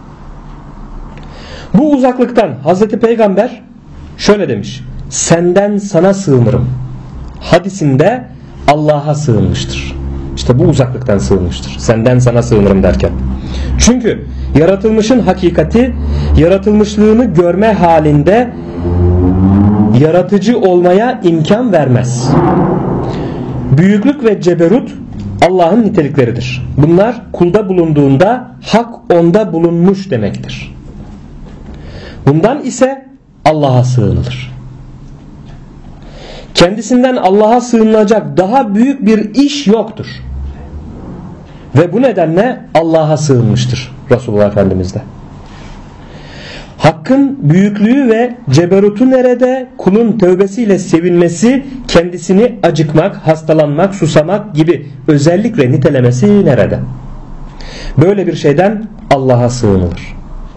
Bu uzaklıktan Hazreti Peygamber şöyle demiş: senden sana sığınırım hadisinde Allah'a sığınmıştır. İşte bu uzaklıktan sığınmıştır. Senden sana sığınırım derken. Çünkü yaratılmışın hakikati yaratılmışlığını görme halinde yaratıcı olmaya imkan vermez. Büyüklük ve ceberut Allah'ın nitelikleridir. Bunlar kulda bulunduğunda hak onda bulunmuş demektir. Bundan ise Allah'a sığınılır. Kendisinden Allah'a sığınılacak daha büyük bir iş yoktur. Ve bu nedenle Allah'a sığınmıştır Resulullah Efendimiz de. Hakkın büyüklüğü ve ceberutu nerede? Kulun tövbesiyle sevinmesi, kendisini acıkmak, hastalanmak, susamak gibi özellikle nitelemesi nerede? Böyle bir şeyden Allah'a sığınılır.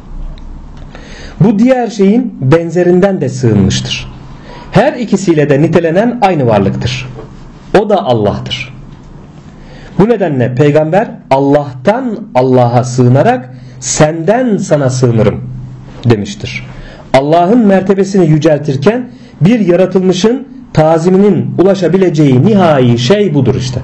Bu diğer şeyin benzerinden de sığınmıştır. Her ikisiyle de nitelenen aynı varlıktır. O da Allah'tır. Bu nedenle Peygamber Allah'tan Allah'a sığınarak senden sana sığınırım demiştir. Allah'ın mertebesini yüceltirken bir yaratılmışın taziminin ulaşabileceği nihai şey budur işte.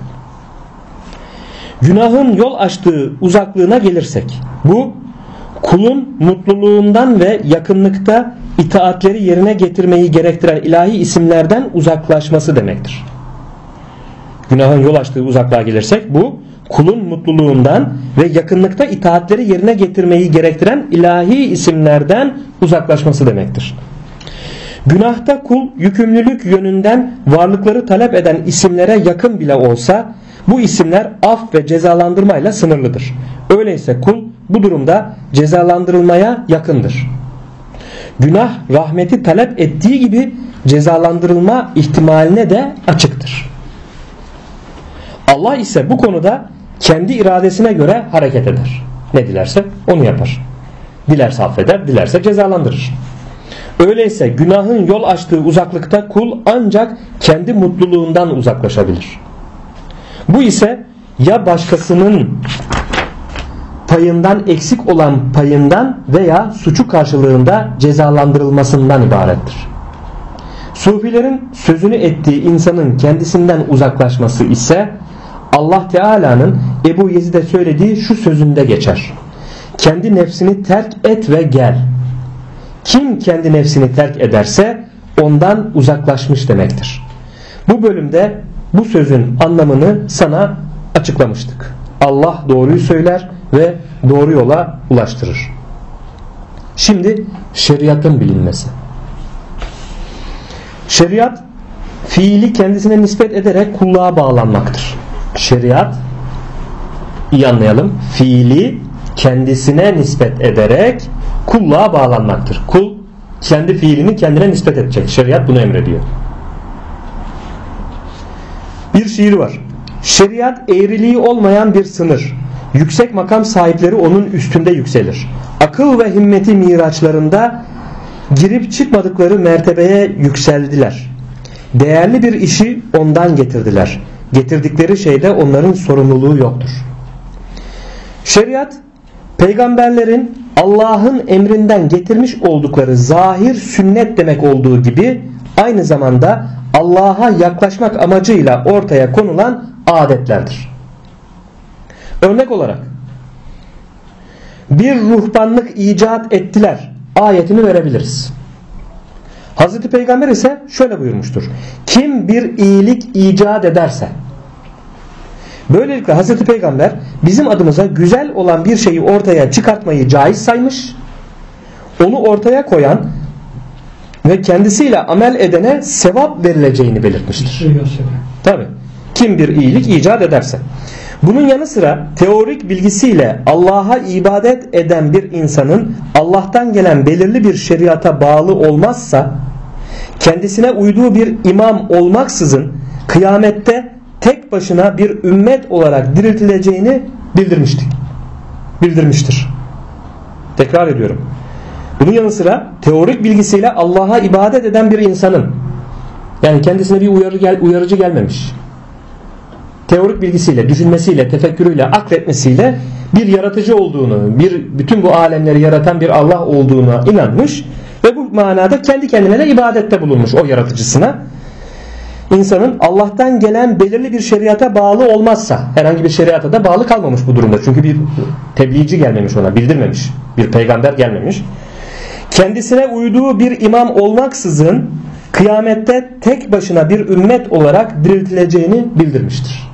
Günahın yol açtığı uzaklığına gelirsek, bu kulun mutluluğundan ve yakınlıkta itaatleri yerine getirmeyi gerektiren ilahi isimlerden uzaklaşması demektir. Günahın yol açtığı uzaklığa gelirsek, bu kulun mutluluğundan ve yakınlıkta itaatleri yerine getirmeyi gerektiren ilahi isimlerden uzaklaşması demektir. Günahta kul yükümlülük yönünden varlıkları talep eden isimlere yakın bile olsa bu isimler af ve cezalandırmayla sınırlıdır. Öyleyse kul bu durumda cezalandırılmaya yakındır. Günah rahmeti talep ettiği gibi cezalandırılma ihtimaline de açıktır. Allah ise bu konuda kendi iradesine göre hareket eder. Ne dilerse onu yapar. Dilerse affeder, dilerse cezalandırır. Öyleyse günahın yol açtığı uzaklıkta kul ancak kendi mutluluğundan uzaklaşabilir. Bu ise ya başkasının payından eksik olan payından veya suçu karşılığında cezalandırılmasından ibarettir. Sufilerin sözünü ettiği insanın kendisinden uzaklaşması ise Allah Teala'nın Ebu Yezid'e söylediği şu sözünde geçer: kendi nefsini terk et ve gel. Kim kendi nefsini terk ederse ondan uzaklaşmış demektir. Bu bölümde bu sözün anlamını sana açıklamıştık. Allah doğruyu söyler ve doğru yola ulaştırır. Şimdi şeriatın bilinmesi. Şeriat fiili kendisine nispet ederek kulluğa bağlanmaktır. Şeriat iyi anlayalım. Fiili kendisine nispet ederek kulluğa bağlanmaktır. Kul kendi fiilini kendine nispet edecek. Şeriat bunu emrediyor. Bir şiir var. Şeriat eğriliği olmayan bir sınır. Yüksek makam sahipleri onun üstünde yükselir. Akıl ve himmeti miraçlarında girip çıkmadıkları mertebeye yükseldiler. Değerli bir işi ondan getirdiler. Getirdikleri şeyde onların sorumluluğu yoktur. Şeriat, peygamberlerin Allah'ın emrinden getirmiş oldukları zahir sünnet demek olduğu gibi aynı zamanda Allah'a yaklaşmak amacıyla ortaya konulan adetlerdir. Örnek olarak bir ruhbanlık icat ettiler ayetini verebiliriz. Hazreti Peygamber ise şöyle buyurmuştur. Kim bir iyilik icat ederse, böylelikle Hazreti Peygamber bizim adımıza güzel olan bir şeyi ortaya çıkartmayı caiz saymış, onu ortaya koyan ve kendisiyle amel edene sevap verileceğini belirtmiştir. Tabii. Kim bir iyilik icat ederse. Bunun yanı sıra teorik bilgisiyle Allah'a ibadet eden bir insanın Allah'tan gelen belirli bir şeriata bağlı olmazsa, kendisine uyduğu bir imam olmaksızın kıyamette tek başına bir ümmet olarak diriltileceğini bildirmiştir. Tekrar ediyorum. Bunun yanı sıra teorik bilgisiyle Allah'a ibadet eden bir insanın, yani kendisine bir uyarıcı gelmemiş, teorik bilgisiyle, düşünmesiyle, tefekkürüyle, akletmesiyle bir yaratıcı olduğunu, bütün bu alemleri yaratan bir Allah olduğuna inanmış ve bu manada kendi kendine de ibadette bulunmuş o yaratıcısına. İnsanın Allah'tan gelen belirli bir şeriata bağlı olmazsa, herhangi bir şeriata da bağlı kalmamış bu durumda. Çünkü bir tebliğci gelmemiş ona, bildirmemiş. Bir peygamber gelmemiş. Kendisine uyduğu bir imam olmaksızın kıyamette tek başına bir ümmet olarak diriltileceğini bildirmiştir.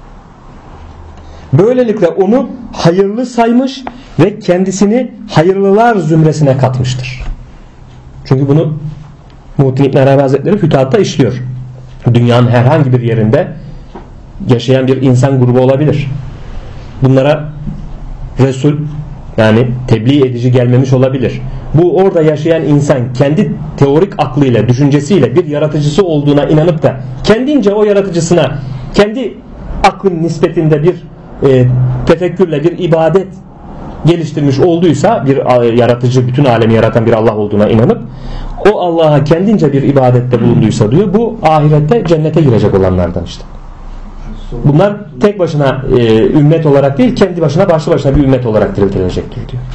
Böylelikle onu hayırlı saymış ve kendisini hayırlılar zümresine katmıştır. Çünkü bunu Muhittin İbn Arabi Hazretleri Fütuhat'ta işliyor. Dünyanın herhangi bir yerinde yaşayan bir insan grubu olabilir. Bunlara Resul, yani tebliğ edici gelmemiş olabilir. Bu orada yaşayan insan kendi teorik aklıyla, düşüncesiyle bir yaratıcısı olduğuna inanıp da kendince o yaratıcısına kendi aklın nispetinde bir tefekkürle bir ibadet geliştirmiş olduysa, bir yaratıcı, bütün alemi yaratan bir Allah olduğuna inanıp o Allah'a kendince bir ibadette bulunduysa diyor, bu ahirette cennete girecek olanlardan işte. Bunlar tek başına ümmet olarak değil, kendi başına, başlı başına bir ümmet olarak diriltilecektir diyor.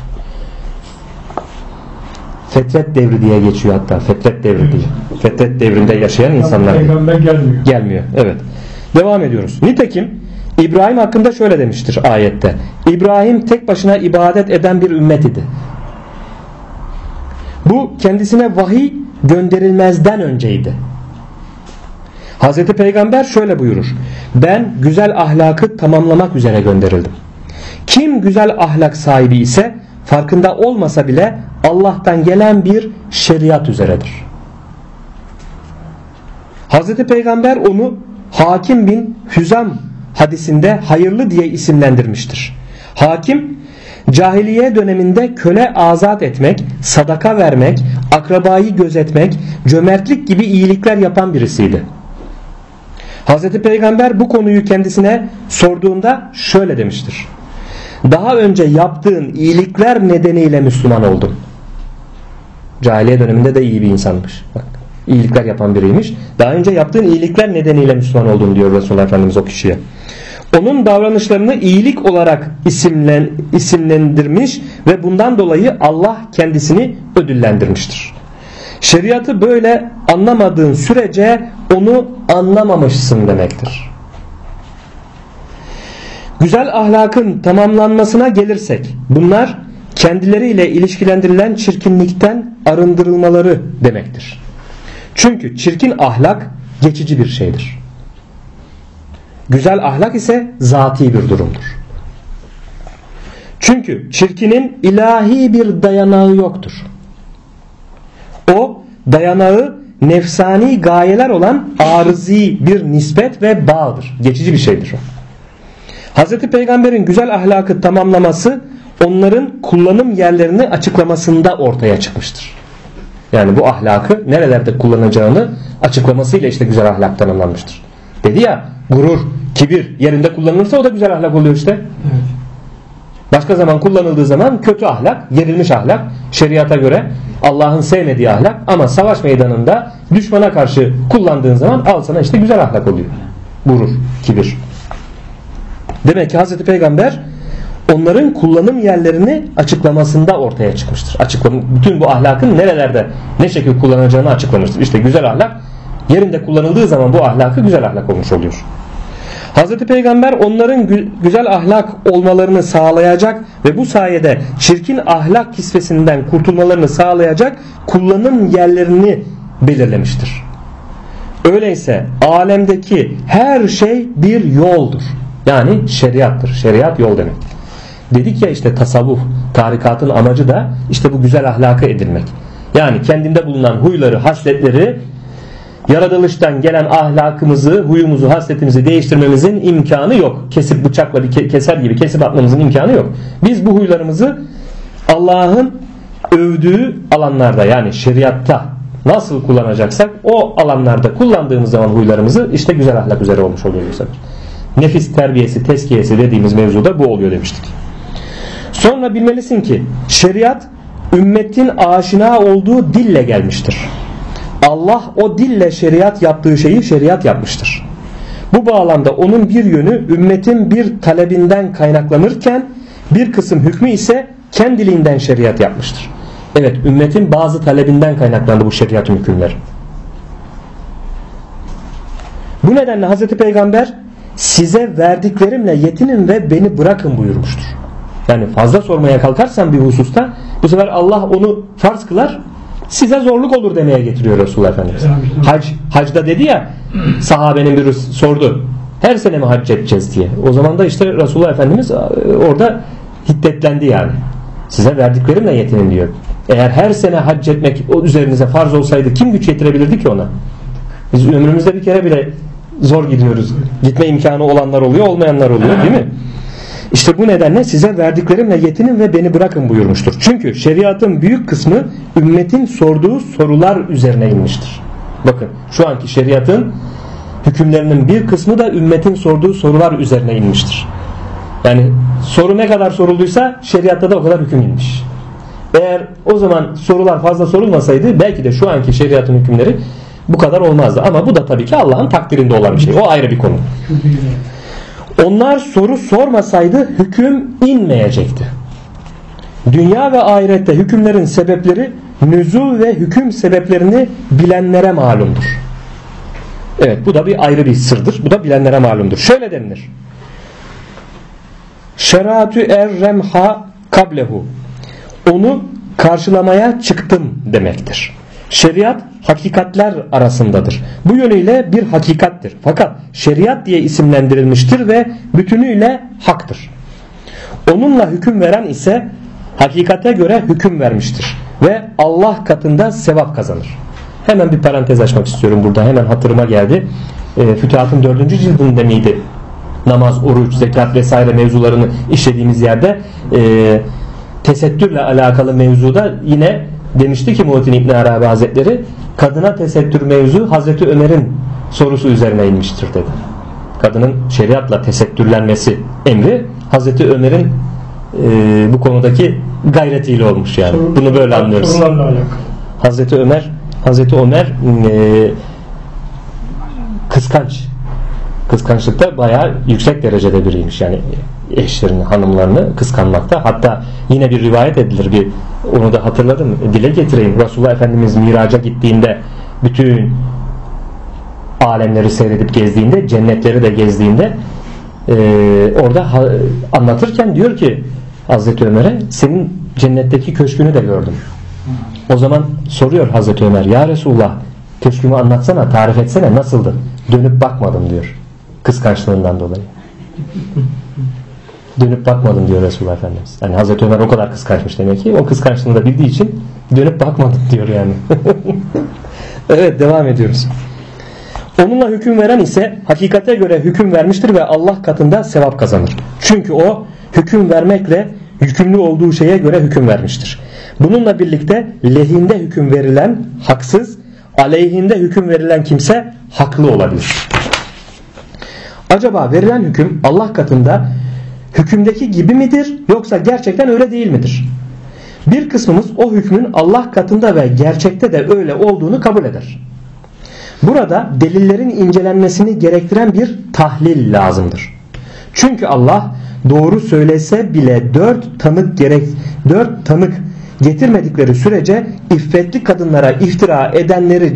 Fetret devri diye geçiyor hatta. Fetret devri diye. Fetret devrinde yaşayan insanlar. Peygamber gelmiyor. Gelmiyor. Evet. Devam ediyoruz. Nitekim İbrahim hakkında şöyle demiştir ayette. İbrahim tek başına ibadet eden bir ümmet idi. Bu kendisine vahiy gönderilmezden önceydi. Hazreti Peygamber şöyle buyurur. Ben güzel ahlakı tamamlamak üzere gönderildim. Kim güzel ahlak sahibi ise farkında olmasa bile Allah'tan gelen bir şeriat üzeredir. Hazreti Peygamber onu Hakim bin Hüzam hadisinde hayırlı diye isimlendirmiştir. Hakim, cahiliye döneminde köle azat etmek, sadaka vermek, akrabayı gözetmek, cömertlik gibi iyilikler yapan birisiydi. Hazreti Peygamber bu konuyu kendisine sorduğunda şöyle demiştir. Daha önce yaptığın iyilikler nedeniyle Müslüman oldum. Cahiliye döneminde de iyi bir insanmış. Bak, iyilikler yapan biriymiş. Daha önce yaptığın iyilikler nedeniyle Müslüman oldum diyor Resulullah Efendimiz o kişiye. Onun davranışlarını iyilik olarak isimlendirmiş ve bundan dolayı Allah kendisini ödüllendirmiştir. Şeriatı böyle anlamadığın sürece onu anlamamışsın demektir. Güzel ahlakın tamamlanmasına gelirsek, bunlar kendileriyle ilişkilendirilen çirkinlikten arındırılmaları demektir. Çünkü çirkin ahlak geçici bir şeydir. Güzel ahlak ise zati bir durumdur. Çünkü çirkinin ilahi bir dayanağı yoktur. O dayanağı nefsani gayeler olan arızi bir nispet ve bağdır. Geçici bir şeydir o. Hazreti Peygamber'in güzel ahlakı tamamlaması onların kullanım yerlerini açıklamasında ortaya çıkmıştır. Yani bu ahlakı nerelerde kullanacağını açıklamasıyla işte güzel ahlak tanımlanmıştır. Dedi ya, gurur, kibir yerinde kullanılırsa o da güzel ahlak oluyor işte. Evet. Başka zaman kullanıldığı zaman kötü ahlak, gerilmiş ahlak, şeriata göre Allah'ın sevmediği ahlak, ama savaş meydanında düşmana karşı kullandığın zaman al sana işte güzel ahlak oluyor. Gurur, kibir. Demek ki Hazreti Peygamber onların kullanım yerlerini açıklamasında ortaya çıkmıştır. Bütün bu ahlakın nerelerde ne şekilde kullanacağını açıklamıştır. İşte güzel ahlak yerinde kullanıldığı zaman bu ahlakı güzel ahlak olmuş oluyor. Hazreti Peygamber onların güzel ahlak olmalarını sağlayacak ve bu sayede çirkin ahlak kisvesinden kurtulmalarını sağlayacak kullanım yerlerini belirlemiştir. Öyleyse alemdeki her şey bir yoldur. Yani şeriattır. Şeriat yol demek. Dedik ya işte tasavvuf, tarikatın amacı da işte bu güzel ahlakı edinmek. Yani kendinde bulunan huyları, hasletleri, yaratılıştan gelen ahlakımızı, huyumuzu, hasletimizi değiştirmemizin imkanı yok. Kesip bıçakla bir keser gibi kesip atmamızın imkanı yok. Biz bu huylarımızı Allah'ın övdüğü alanlarda, yani şeriatta nasıl kullanacaksak o alanlarda kullandığımız zaman huylarımızı işte güzel ahlak üzere olmuş oluyor bu sefer. Nefis terbiyesi, tezkiyesi dediğimiz mevzuda bu oluyor demiştik. Sonra bilmelisin ki şeriat ümmetin aşina olduğu dille gelmiştir. Allah o dille şeriat yaptığı şeyi şeriat yapmıştır. Bu bağlamda onun bir yönü ümmetin bir talebinden kaynaklanırken bir kısım hükmü ise kendiliğinden şeriat yapmıştır. Evet, ümmetin bazı talebinden kaynaklandı bu şeriatın hükümleri. Bu nedenle Hazreti Peygamber size verdiklerimle yetinin ve beni bırakın buyurmuştur. Yani fazla sormaya kalkarsan bir hususta bu sefer Allah onu farz kılar, size zorluk olur demeye getiriyor Resulullah Efendimiz. Hacda dedi ya, sahabenin biri sordu, her sene mi hac edeceğiz diye. O zaman da işte Resulullah Efendimiz orada hiddetlendi yani. Size verdiklerimle yetinin diyor. Eğer her sene hac etmek o üzerinize farz olsaydı kim güç yetirebilirdi ki ona? Biz ömrümüzde bir kere bile zor gidiyoruz. Gitme imkanı olanlar oluyor, olmayanlar oluyor, değil mi? İşte bu nedenle size verdiklerimle yetinin ve beni bırakın buyurmuştur. Çünkü şeriatın büyük kısmı ümmetin sorduğu sorular üzerine inmiştir. Bakın, şu anki şeriatın hükümlerinin bir kısmı da ümmetin sorduğu sorular üzerine inmiştir. Yani soru ne kadar sorulduysa şeriatta da o kadar hüküm inmiş. Eğer o zaman sorular fazla sorulmasaydı belki de şu anki şeriatın hükümleri bu kadar olmazdı. Ama bu da tabii ki Allah'ın takdirinde olan bir şey. O ayrı bir konu. Onlar soru sormasaydı hüküm inmeyecekti. Dünya ve ahirette hükümlerin sebepleri nüzul ve hüküm sebeplerini bilenlere malumdur. Evet, bu da bir ayrı bir sırdır. Bu da bilenlere malumdur. Şöyle denilir. Şeratü erremha kablehu. Onu karşılamaya çıktım demektir. Şeriat hakikatler arasındadır. Bu yönüyle bir hakikattir. Fakat şeriat diye isimlendirilmiştir ve bütünüyle haktır. Onunla hüküm veren ise hakikate göre hüküm vermiştir ve Allah katında sevap kazanır. Hemen bir parantez açmak istiyorum burada. Hemen hatırıma geldi. Fütuhat'ın 4. cildinde miydi? Namaz, oruç, zekat vesaire mevzularını işlediğimiz yerde tesettürle alakalı mevzuda yine demişti ki Muhittin İbn Arabi Hazretleri, kadına tesettür mevzu Hazreti Ömer'in sorusu üzerine inmiştir dedi. Kadının şeriatla tesettürlenmesi emri Hazreti Ömer'in bu konudaki gayretiyle olmuş yani. Bunu böyle anlıyoruz. Hazreti Ömer kıskançlıkta bayağı yüksek derecede biriymiş yani, eşlerini, hanımlarını kıskanmakta. Hatta yine bir rivayet edilir, onu da hatırladım, dile getireyim. Resulullah Efendimiz miraca gittiğinde, bütün alemleri seyredip gezdiğinde, cennetleri de gezdiğinde orada anlatırken diyor ki Hazreti Ömer'e, senin cennetteki köşkünü de gördüm. O zaman soruyor Hazreti Ömer, ya Resulullah köşkümü anlatsana, tarif etsene, nasıldı? Dönüp bakmadım diyor, kıskançlığından dolayı. Dönüp bakmadım diyor Resulullah Efendimiz. Yani Hazreti Ömer o kadar kıskançmış demek ki, o kıskançlığını da bildiği için dönüp bakmadım diyor yani. Evet, devam ediyoruz. Onunla hüküm veren ise hakikate göre hüküm vermiştir ve Allah katında sevap kazanır. Çünkü o hüküm vermekle yükümlü olduğu şeye göre hüküm vermiştir. Bununla birlikte lehinde hüküm verilen haksız, aleyhinde hüküm verilen kimse haklı olabilir. Acaba verilen hüküm Allah katında hükümdeki gibi midir yoksa gerçekten öyle değil midir? Bir kısmımız o hükmün Allah katında ve gerçekte de öyle olduğunu kabul eder. Burada delillerin incelenmesini gerektiren bir tahlil lazımdır. Çünkü Allah doğru söylese bile dört tanık getirmedikleri sürece iffetli kadınlara iftira edenleri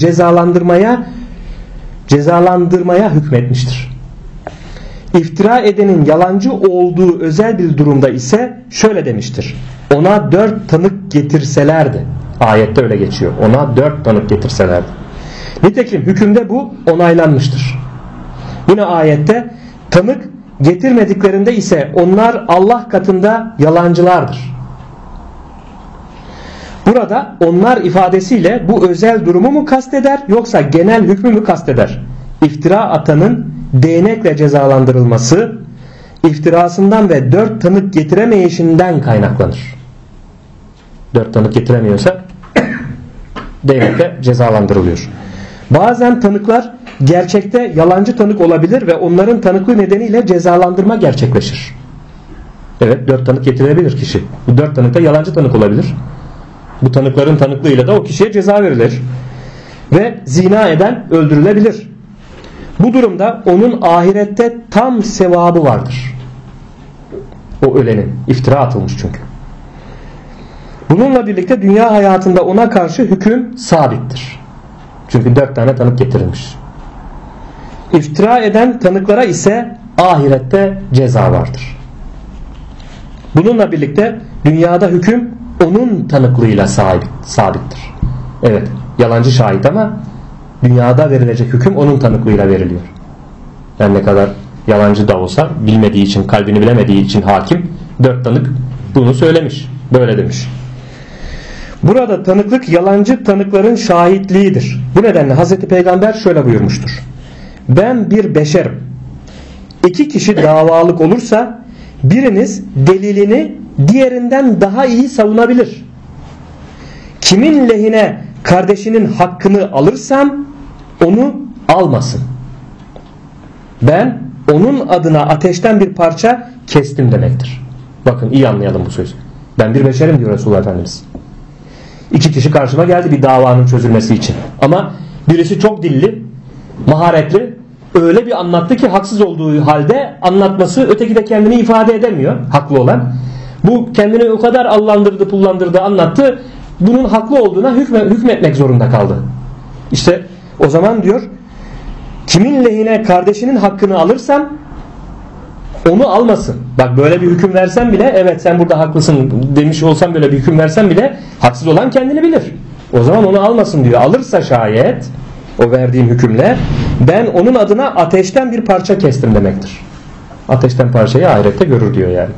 cezalandırmaya hükmetmiştir. İftira edenin yalancı olduğu özel bir durumda ise şöyle demiştir: ona 4 tanık getirselerdi. Ayette öyle geçiyor. Ona 4 tanık getirselerdi. Nitekim hükümde bu onaylanmıştır. Yine ayette tanık getirmediklerinde ise onlar Allah katında yalancılardır. Burada onlar ifadesiyle bu özel durumu mu kasteder yoksa genel hükmü mü kasteder? İftira atanın değnekle cezalandırılması iftirasından ve 4 tanık getiremeyişinden kaynaklanır. 4 tanık getiremiyorsa değnekle cezalandırılıyor. Bazen tanıklar gerçekte yalancı tanık olabilir ve onların tanıklığı nedeniyle cezalandırma gerçekleşir. Evet, 4 tanık getirebilir kişi. Bu 4 tanık da yalancı tanık olabilir. Bu tanıkların tanıklığıyla da o kişiye ceza verilir. Ve zina eden öldürülebilir. Bu durumda onun ahirette tam sevabı vardır. O ölenin. İftira atılmış çünkü. Bununla birlikte dünya hayatında ona karşı hüküm sabittir. Çünkü 4 tane tanık getirilmiş. İftira eden tanıklara ise ahirette ceza vardır. Bununla birlikte dünyada hüküm onun tanıklığıyla sabittir. Evet, yalancı şahit ama dünyada verilecek hüküm onun tanıklığıyla veriliyor. Yani ne kadar yalancı da olsa bilmediği için, kalbini bilemediği için hakim 4 tanık bunu söylemiş. Böyle demiş. Burada tanıklık yalancı tanıkların şahitliğidir. Bu nedenle Hazreti Peygamber şöyle buyurmuştur: ben bir beşerim. 2 kişi davalık olursa biriniz delilini diğerinden daha iyi savunabilir. Kimin lehine kardeşinin hakkını alırsam onu almasın. Ben onun adına ateşten bir parça kestim demektir. Bakın iyi anlayalım bu sözü. Ben bir beşerim diyor Resulullah Efendimiz. 2 kişi karşıma geldi bir davanın çözülmesi için. Ama birisi çok dilli, maharetli, öyle bir anlattı ki haksız olduğu halde anlatması, öteki de kendini ifade edemiyor, haklı olan. Bu kendini o kadar allandırdı, pullandırdı, anlattı. Bunun haklı olduğuna hükmetmek zorunda kaldı. İşte o zaman diyor, kimin lehine kardeşinin hakkını alırsam onu almasın. Bak böyle bir hüküm versen bile, evet sen burada haklısın demiş olsam, böyle bir hüküm versen bile haksız olan kendini bilir. O zaman onu almasın diyor. Alırsa şayet o verdiğim hükümle ben onun adına ateşten bir parça kestim demektir. Ateşten parçayı ahirette görür diyor yani.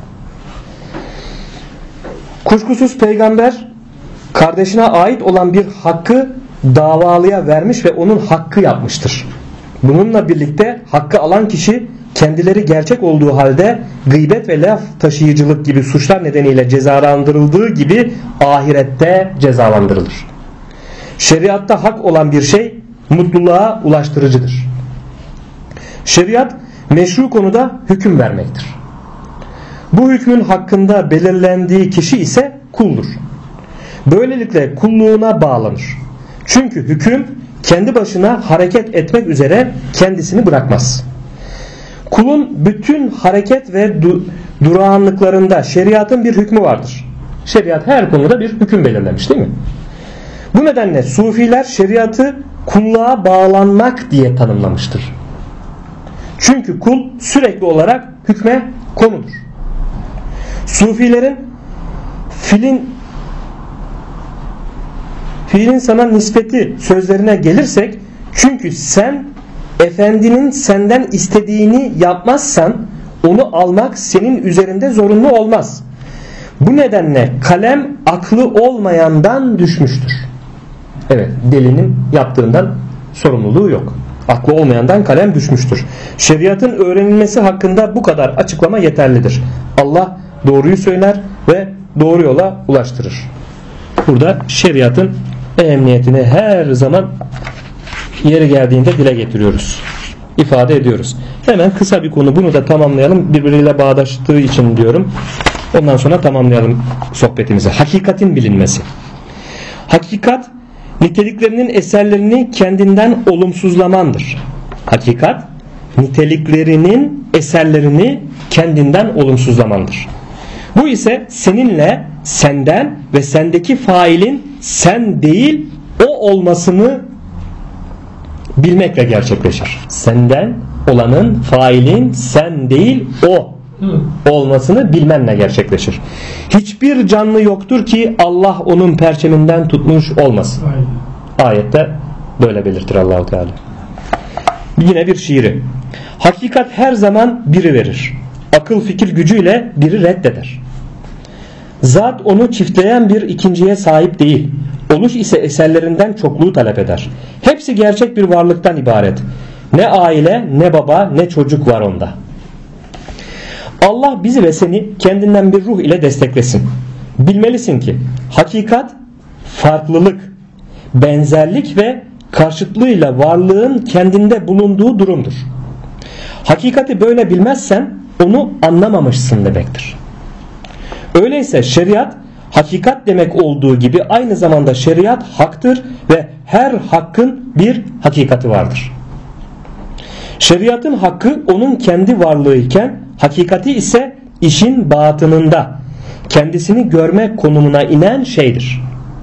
Kuşkusuz peygamber kardeşine ait olan bir hakkı davalıya vermiş ve onun hakkı yapmıştır. Bununla birlikte hakkı alan kişi kendileri gerçek olduğu halde gıybet ve laf taşıyıcılık gibi suçlar nedeniyle cezalandırıldığı gibi ahirette cezalandırılır. Şeriatta hak olan bir şey mutluluğa ulaştırıcıdır. Şeriat meşru konuda hüküm vermektir. Bu hükmün hakkında belirlendiği kişi ise kuldur. Böylelikle kulluğuna bağlanır. Çünkü hüküm kendi başına hareket etmek üzere kendisini bırakmaz. Kulun bütün hareket ve durağanlıklarında şeriatın bir hükmü vardır. Şeriat her konuda bir hüküm belirlemiş değil mi? Bu nedenle sufiler şeriatı kulluğa bağlanmak diye tanımlamıştır. Çünkü kul sürekli olarak hükme konudur. Sufilerin fiilin sana nispeti sözlerine gelirsek, çünkü sen efendinin senden istediğini yapmazsan onu almak senin üzerinde zorunlu olmaz. Bu nedenle kalem aklı olmayandan düşmüştür. Evet, delinin yaptığından sorumluluğu yok. Aklı olmayandan kalem düşmüştür. Şeriatın öğrenilmesi hakkında bu kadar açıklama yeterlidir. Allah doğruyu söyler ve doğru yola ulaştırır. Burada şeriatın ehemmiyetini her zaman yeri geldiğinde dile getiriyoruz. İfade ediyoruz. Hemen kısa bir konu, bunu da tamamlayalım. Birbiriyle bağdaştığı için diyorum. Ondan sonra tamamlayalım sohbetimizi. Hakikatin bilinmesi. Hakikat, niteliklerinin eserlerini kendinden olumsuzlamandır. Hakikat, niteliklerinin eserlerini kendinden olumsuzlamandır. Bu ise seninle, senden ve sendeki failin sen değil o olmasını bilmekle gerçekleşir. Senden olanın, failin sen değil o olmasını bilmenle gerçekleşir. Hiçbir canlı yoktur ki Allah onun perçeminden tutmuş olmasın. Ayette böyle belirtir Allah-u Teala. Yine bir şiiri. Hakikat her zaman biri verir. Akıl fikir gücüyle biri reddeder. Zat onu çiftleyen bir ikinciye sahip değil. Oluş ise eserlerinden çokluğu talep eder. Hepsi gerçek bir varlıktan ibaret. Ne aile, ne baba, ne çocuk var onda. Allah bizi ve seni kendinden bir ruh ile desteklesin. Bilmelisin ki hakikat, farklılık, benzerlik ve karşıtlığıyla varlığın kendinde bulunduğu durumdur. Hakikati böyle bilmezsen onu anlamamışsın demektir. Öyleyse şeriat hakikat demek olduğu gibi aynı zamanda şeriat haktır ve her hakkın bir hakikati vardır. Şeriatın hakkı onun kendi varlığı iken hakikati ise işin batınında kendisini görme konumuna inen şeydir.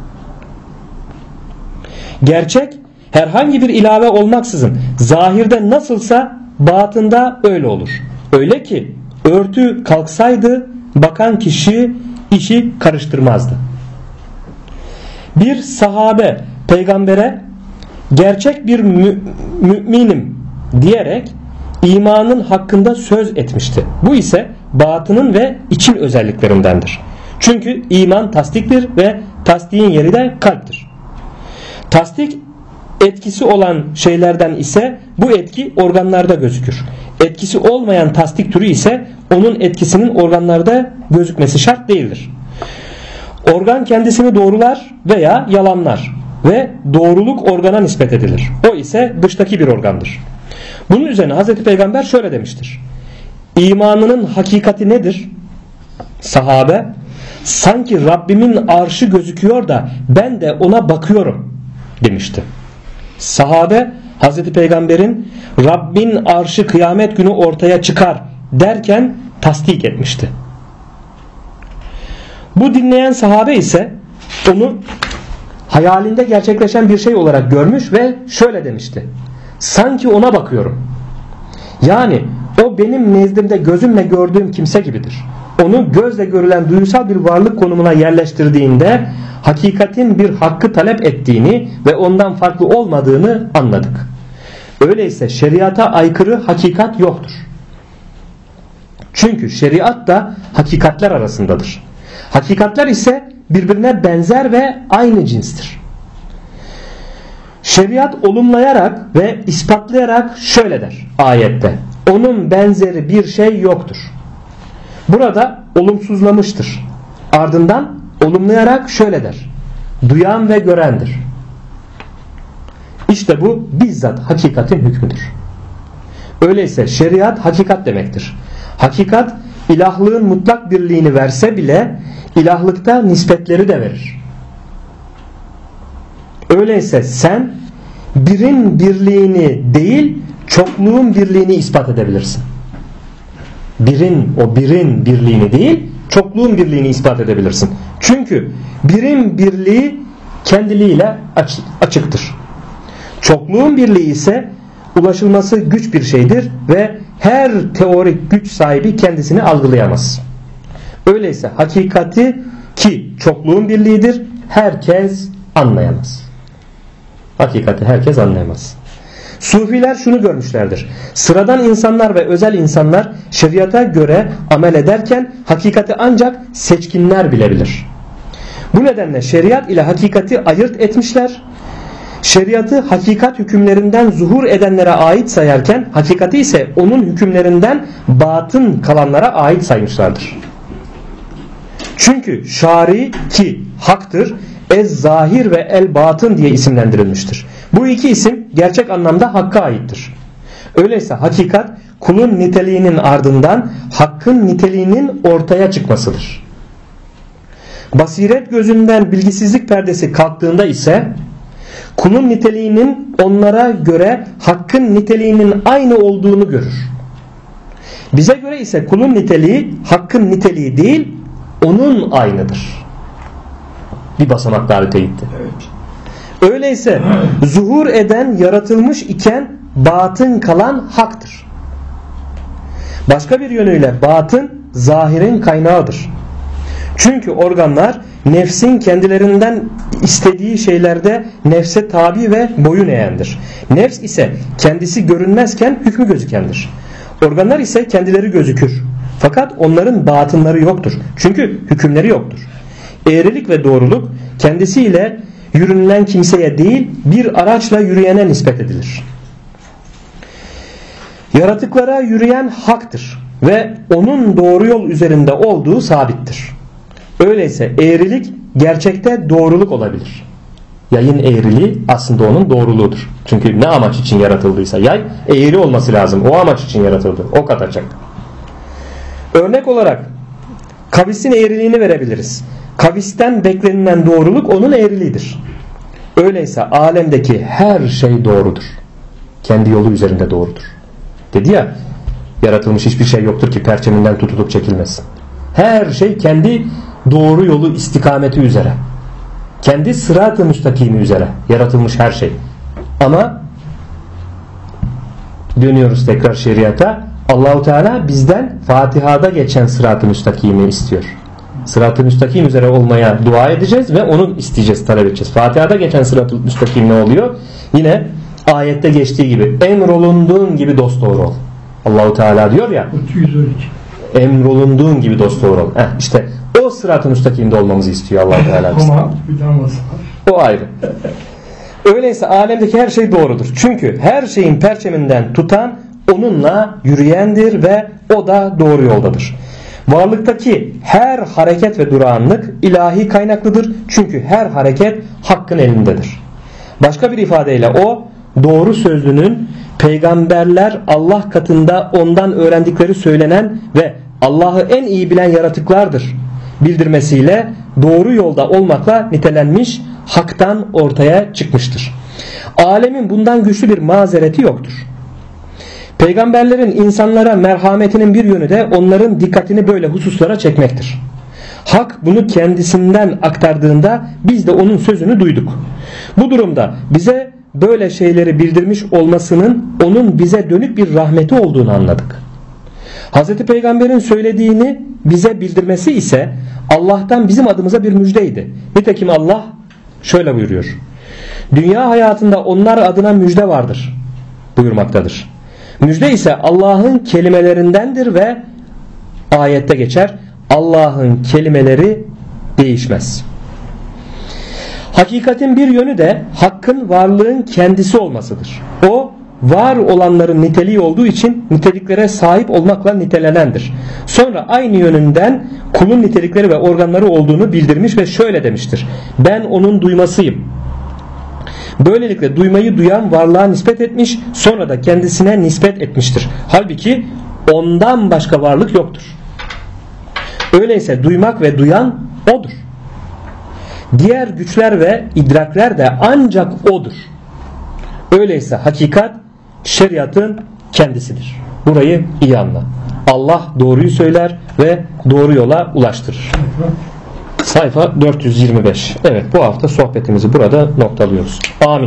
Gerçek herhangi bir ilave olmaksızın zahirde nasılsa batında öyle olur. Öyle ki örtü kalksaydı bakan kişi işi karıştırmazdı. Bir sahabe peygambere gerçek bir müminim diyerek imanın hakkında söz etmişti. Bu ise batının ve için özelliklerindendir. Çünkü iman tasdiktir ve tasdiğin yeri de kalptir. Tasdik etkisi olan şeylerden ise bu etki organlarda gözükür. Etkisi olmayan tasdik türü ise onun etkisinin organlarda gözükmesi şart değildir. Organ kendisini doğrular veya yalanlar ve doğruluk organa nispet edilir. O ise dıştaki bir organdır. Bunun üzerine Hazreti Peygamber şöyle demiştir. İmanının hakikati nedir? Sahabe, sanki Rabbimin arşı gözüküyor da ben de ona bakıyorum demişti. Sahabe Hazreti Peygamber'in Rabbin arşı kıyamet günü ortaya çıkar derken tasdik etmişti. Bu dinleyen sahabe ise onu hayalinde gerçekleşen bir şey olarak görmüş ve şöyle demişti. Sanki ona bakıyorum. Yani o benim nezdimde gözümle gördüğüm kimse gibidir. Onu gözle görülen duysal bir varlık konumuna yerleştirdiğinde hakikatin bir hakkı talep ettiğini ve ondan farklı olmadığını anladık. Öyleyse şeriata aykırı hakikat yoktur. Çünkü şeriat da hakikatler arasındadır. Hakikatler ise birbirine benzer ve aynı cinstir. Şeriat olumlayarak ve ispatlayarak şöyle der ayette. Onun benzeri bir şey yoktur. Burada olumsuzlamıştır. Ardından olumlayarak şöyle der. Duyan ve görendir. İşte bu bizzat hakikatin hükmüdür. Öyleyse şeriat hakikat demektir. Hakikat ilahlığın mutlak birliğini verse bile ilahlıkta nispetleri de verir. Öyleyse sen birin birliğini değil çokluğun birliğini ispat edebilirsin. Birin birliğini değil çokluğun birliğini ispat edebilirsin. Çünkü birin birliği kendiliğiyle açıktır. Çokluğun birliği ise ulaşılması güç bir şeydir ve her teorik güç sahibi kendisini algılayamaz. Öyleyse hakikati ki çokluğun birliğidir herkes anlayamaz. Hakikati herkes anlayamaz. Sufiler şunu görmüşlerdir. Sıradan insanlar ve özel insanlar şeriata göre amel ederken hakikati ancak seçkinler bilebilir. Bu nedenle şeriat ile hakikati ayırt etmişler. Şeriatı hakikat hükümlerinden zuhur edenlere ait sayarken hakikati ise onun hükümlerinden batın kalanlara ait saymışlardır. Çünkü şari ki haktır, ez-zahir ve el-batın diye isimlendirilmiştir. Bu iki isim gerçek anlamda hakka aittir. Öyleyse hakikat kulun niteliğinin ardından hakkın niteliğinin ortaya çıkmasıdır. Basiret gözünden bilgisizlik perdesi kalktığında ise kulun niteliğinin onlara göre hakkın niteliğinin aynı olduğunu görür. Bize göre ise kulun niteliği hakkın niteliği değil, onun aynıdır. Bir basamak daha öte gitti. Öyleyse zuhur eden yaratılmış iken batın kalan haktır. Başka bir yönüyle batın zahirin kaynağıdır. Çünkü organlar nefsin kendilerinden istediği şeylerde nefse tabi ve boyun eğendir. Nefs ise kendisi görünmezken hükmü gözükendir. Organlar ise kendileri gözükür. Fakat onların batınları yoktur. Çünkü hükümleri yoktur. Eğrilik ve doğruluk kendisiyle yürünülen kimseye değil bir araçla yürüyene nispet edilir. Yaratıklara yürüyen haktır ve onun doğru yol üzerinde olduğu sabittir. Öyleyse eğrilik gerçekte doğruluk olabilir. Yayın eğriliği aslında onun doğruluğudur. Çünkü ne amaç için yaratıldıysa yay eğri olması lazım. O amaç için yaratıldı. Ok atacak. Örnek olarak kavisin eğriliğini verebiliriz. Kavisten beklenilen doğruluk onun eğriliğidir. Öyleyse alemdeki her şey doğrudur. Kendi yolu üzerinde doğrudur. Dedi ya, yaratılmış hiçbir şey yoktur ki perçeminden tutulup çekilmesin. Her şey kendi doğru yolu istikameti üzere. Kendi sırat-ı müstakimi üzere yaratılmış her şey. Ama dönüyoruz tekrar şeriata. Allah-u Teala bizden Fatiha'da geçen sırat-ı müstakimi istiyor. Sırat-ı müstakim üzere olmaya dua edeceğiz ve onu isteyeceğiz, talep edeceğiz. Fatiha'da geçen sırat-ı müstakim ne oluyor? Yine ayette geçtiği gibi emrolunduğun gibi dosdoğru ol. Allah-u Teala diyor ya, 212. emrolunduğun gibi dosdoğru ol. İşte o sırat-ı müstakimde olmamızı istiyor Allah-u Teala. O ayrı. Öyleyse alemdeki her şey doğrudur. Çünkü her şeyin perçeminden tutan onunla yürüyendir ve o da doğru yoldadır. Varlıktaki her hareket ve durağanlık ilahi kaynaklıdır. Çünkü her hareket hakkın elindedir. Başka bir ifadeyle o doğru sözlünün peygamberler Allah katında ondan öğrendikleri söylenen ve Allah'ı en iyi bilen yaratıklardır bildirmesiyle doğru yolda olmakla nitelenmiş, haktan ortaya çıkmıştır. Alemin bundan güçlü bir mazereti yoktur. Peygamberlerin insanlara merhametinin bir yönü de onların dikkatini böyle hususlara çekmektir. Hak bunu kendisinden aktardığında biz de onun sözünü duyduk. Bu durumda bize böyle şeyleri bildirmiş olmasının onun bize dönük bir rahmeti olduğunu anladık. Hz. Peygamber'in söylediğini bize bildirmesi ise Allah'tan bizim adımıza bir müjdeydi. Nitekim Allah şöyle buyuruyor. Dünya hayatında onlar adına müjde vardır buyurmaktadır. Müjde ise Allah'ın kelimelerindendir ve ayette geçer. Allah'ın kelimeleri değişmez. Hakikatin bir yönü de hakkın varlığın kendisi olmasıdır. O var olanların niteliği olduğu için niteliklere sahip olmakla nitelenendir. Sonra aynı yönünden kulun nitelikleri ve organları olduğunu bildirmiş ve şöyle demiştir. Ben onun duymasıyım. Böylelikle duymayı duyan varlığa nispet etmiş, sonra da kendisine nispet etmiştir. Halbuki ondan başka varlık yoktur. Öyleyse duymak ve duyan odur. Diğer güçler ve idrakler de ancak odur. Öyleyse hakikat şeriatın kendisidir. Burayı iyi anla. Allah doğruyu söyler ve doğru yola ulaştırır. Sayfa 425. Evet, bu hafta sohbetimizi burada noktalıyoruz. Amin.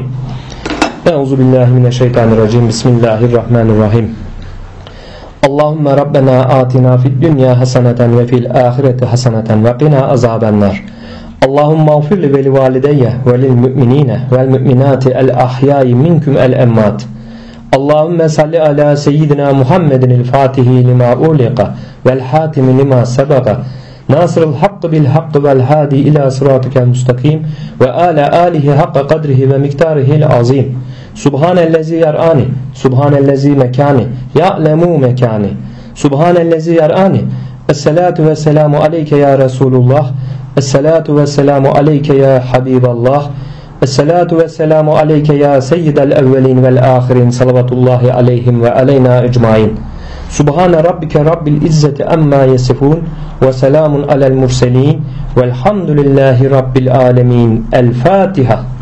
Euzubillahimineşşeytanirracim. Bismillahirrahmanirrahim. Allahümme Rabbena atina fid dünya haseneten ve fil ahireti haseneten ve qina azabennar. Allahümme ağfir li ve li valideyye ve lil müminine vel müminati el ahyai minkum el emmat. Allahümme salli ala seyyidina Muhammedin el fatihi lima uliqa vel hatimi lima sebega nasırıl hakkı bil hakkı vel hadi ila sıratikel mustakim ve ala alihi hakka kadrihi ve miktarihil azim. Subhanellezi yar'ani, subhanellezi mekani, ya'lemu mekani, subhanellezi yar'ani. Esselatu ve selamu aleyke ya Resulullah, esselatu ve selamu aleyke ya Habiballah, esselatu ve selamu aleyke ya seyyidel evvelin vel ahirin, salavatullahi aleyhim ve aleyna ecmain. Subhane rabbike rabbil izzeti amma yasifun ve selamun alel murselin velhamdülillahi rabbil alemin. El Fatiha.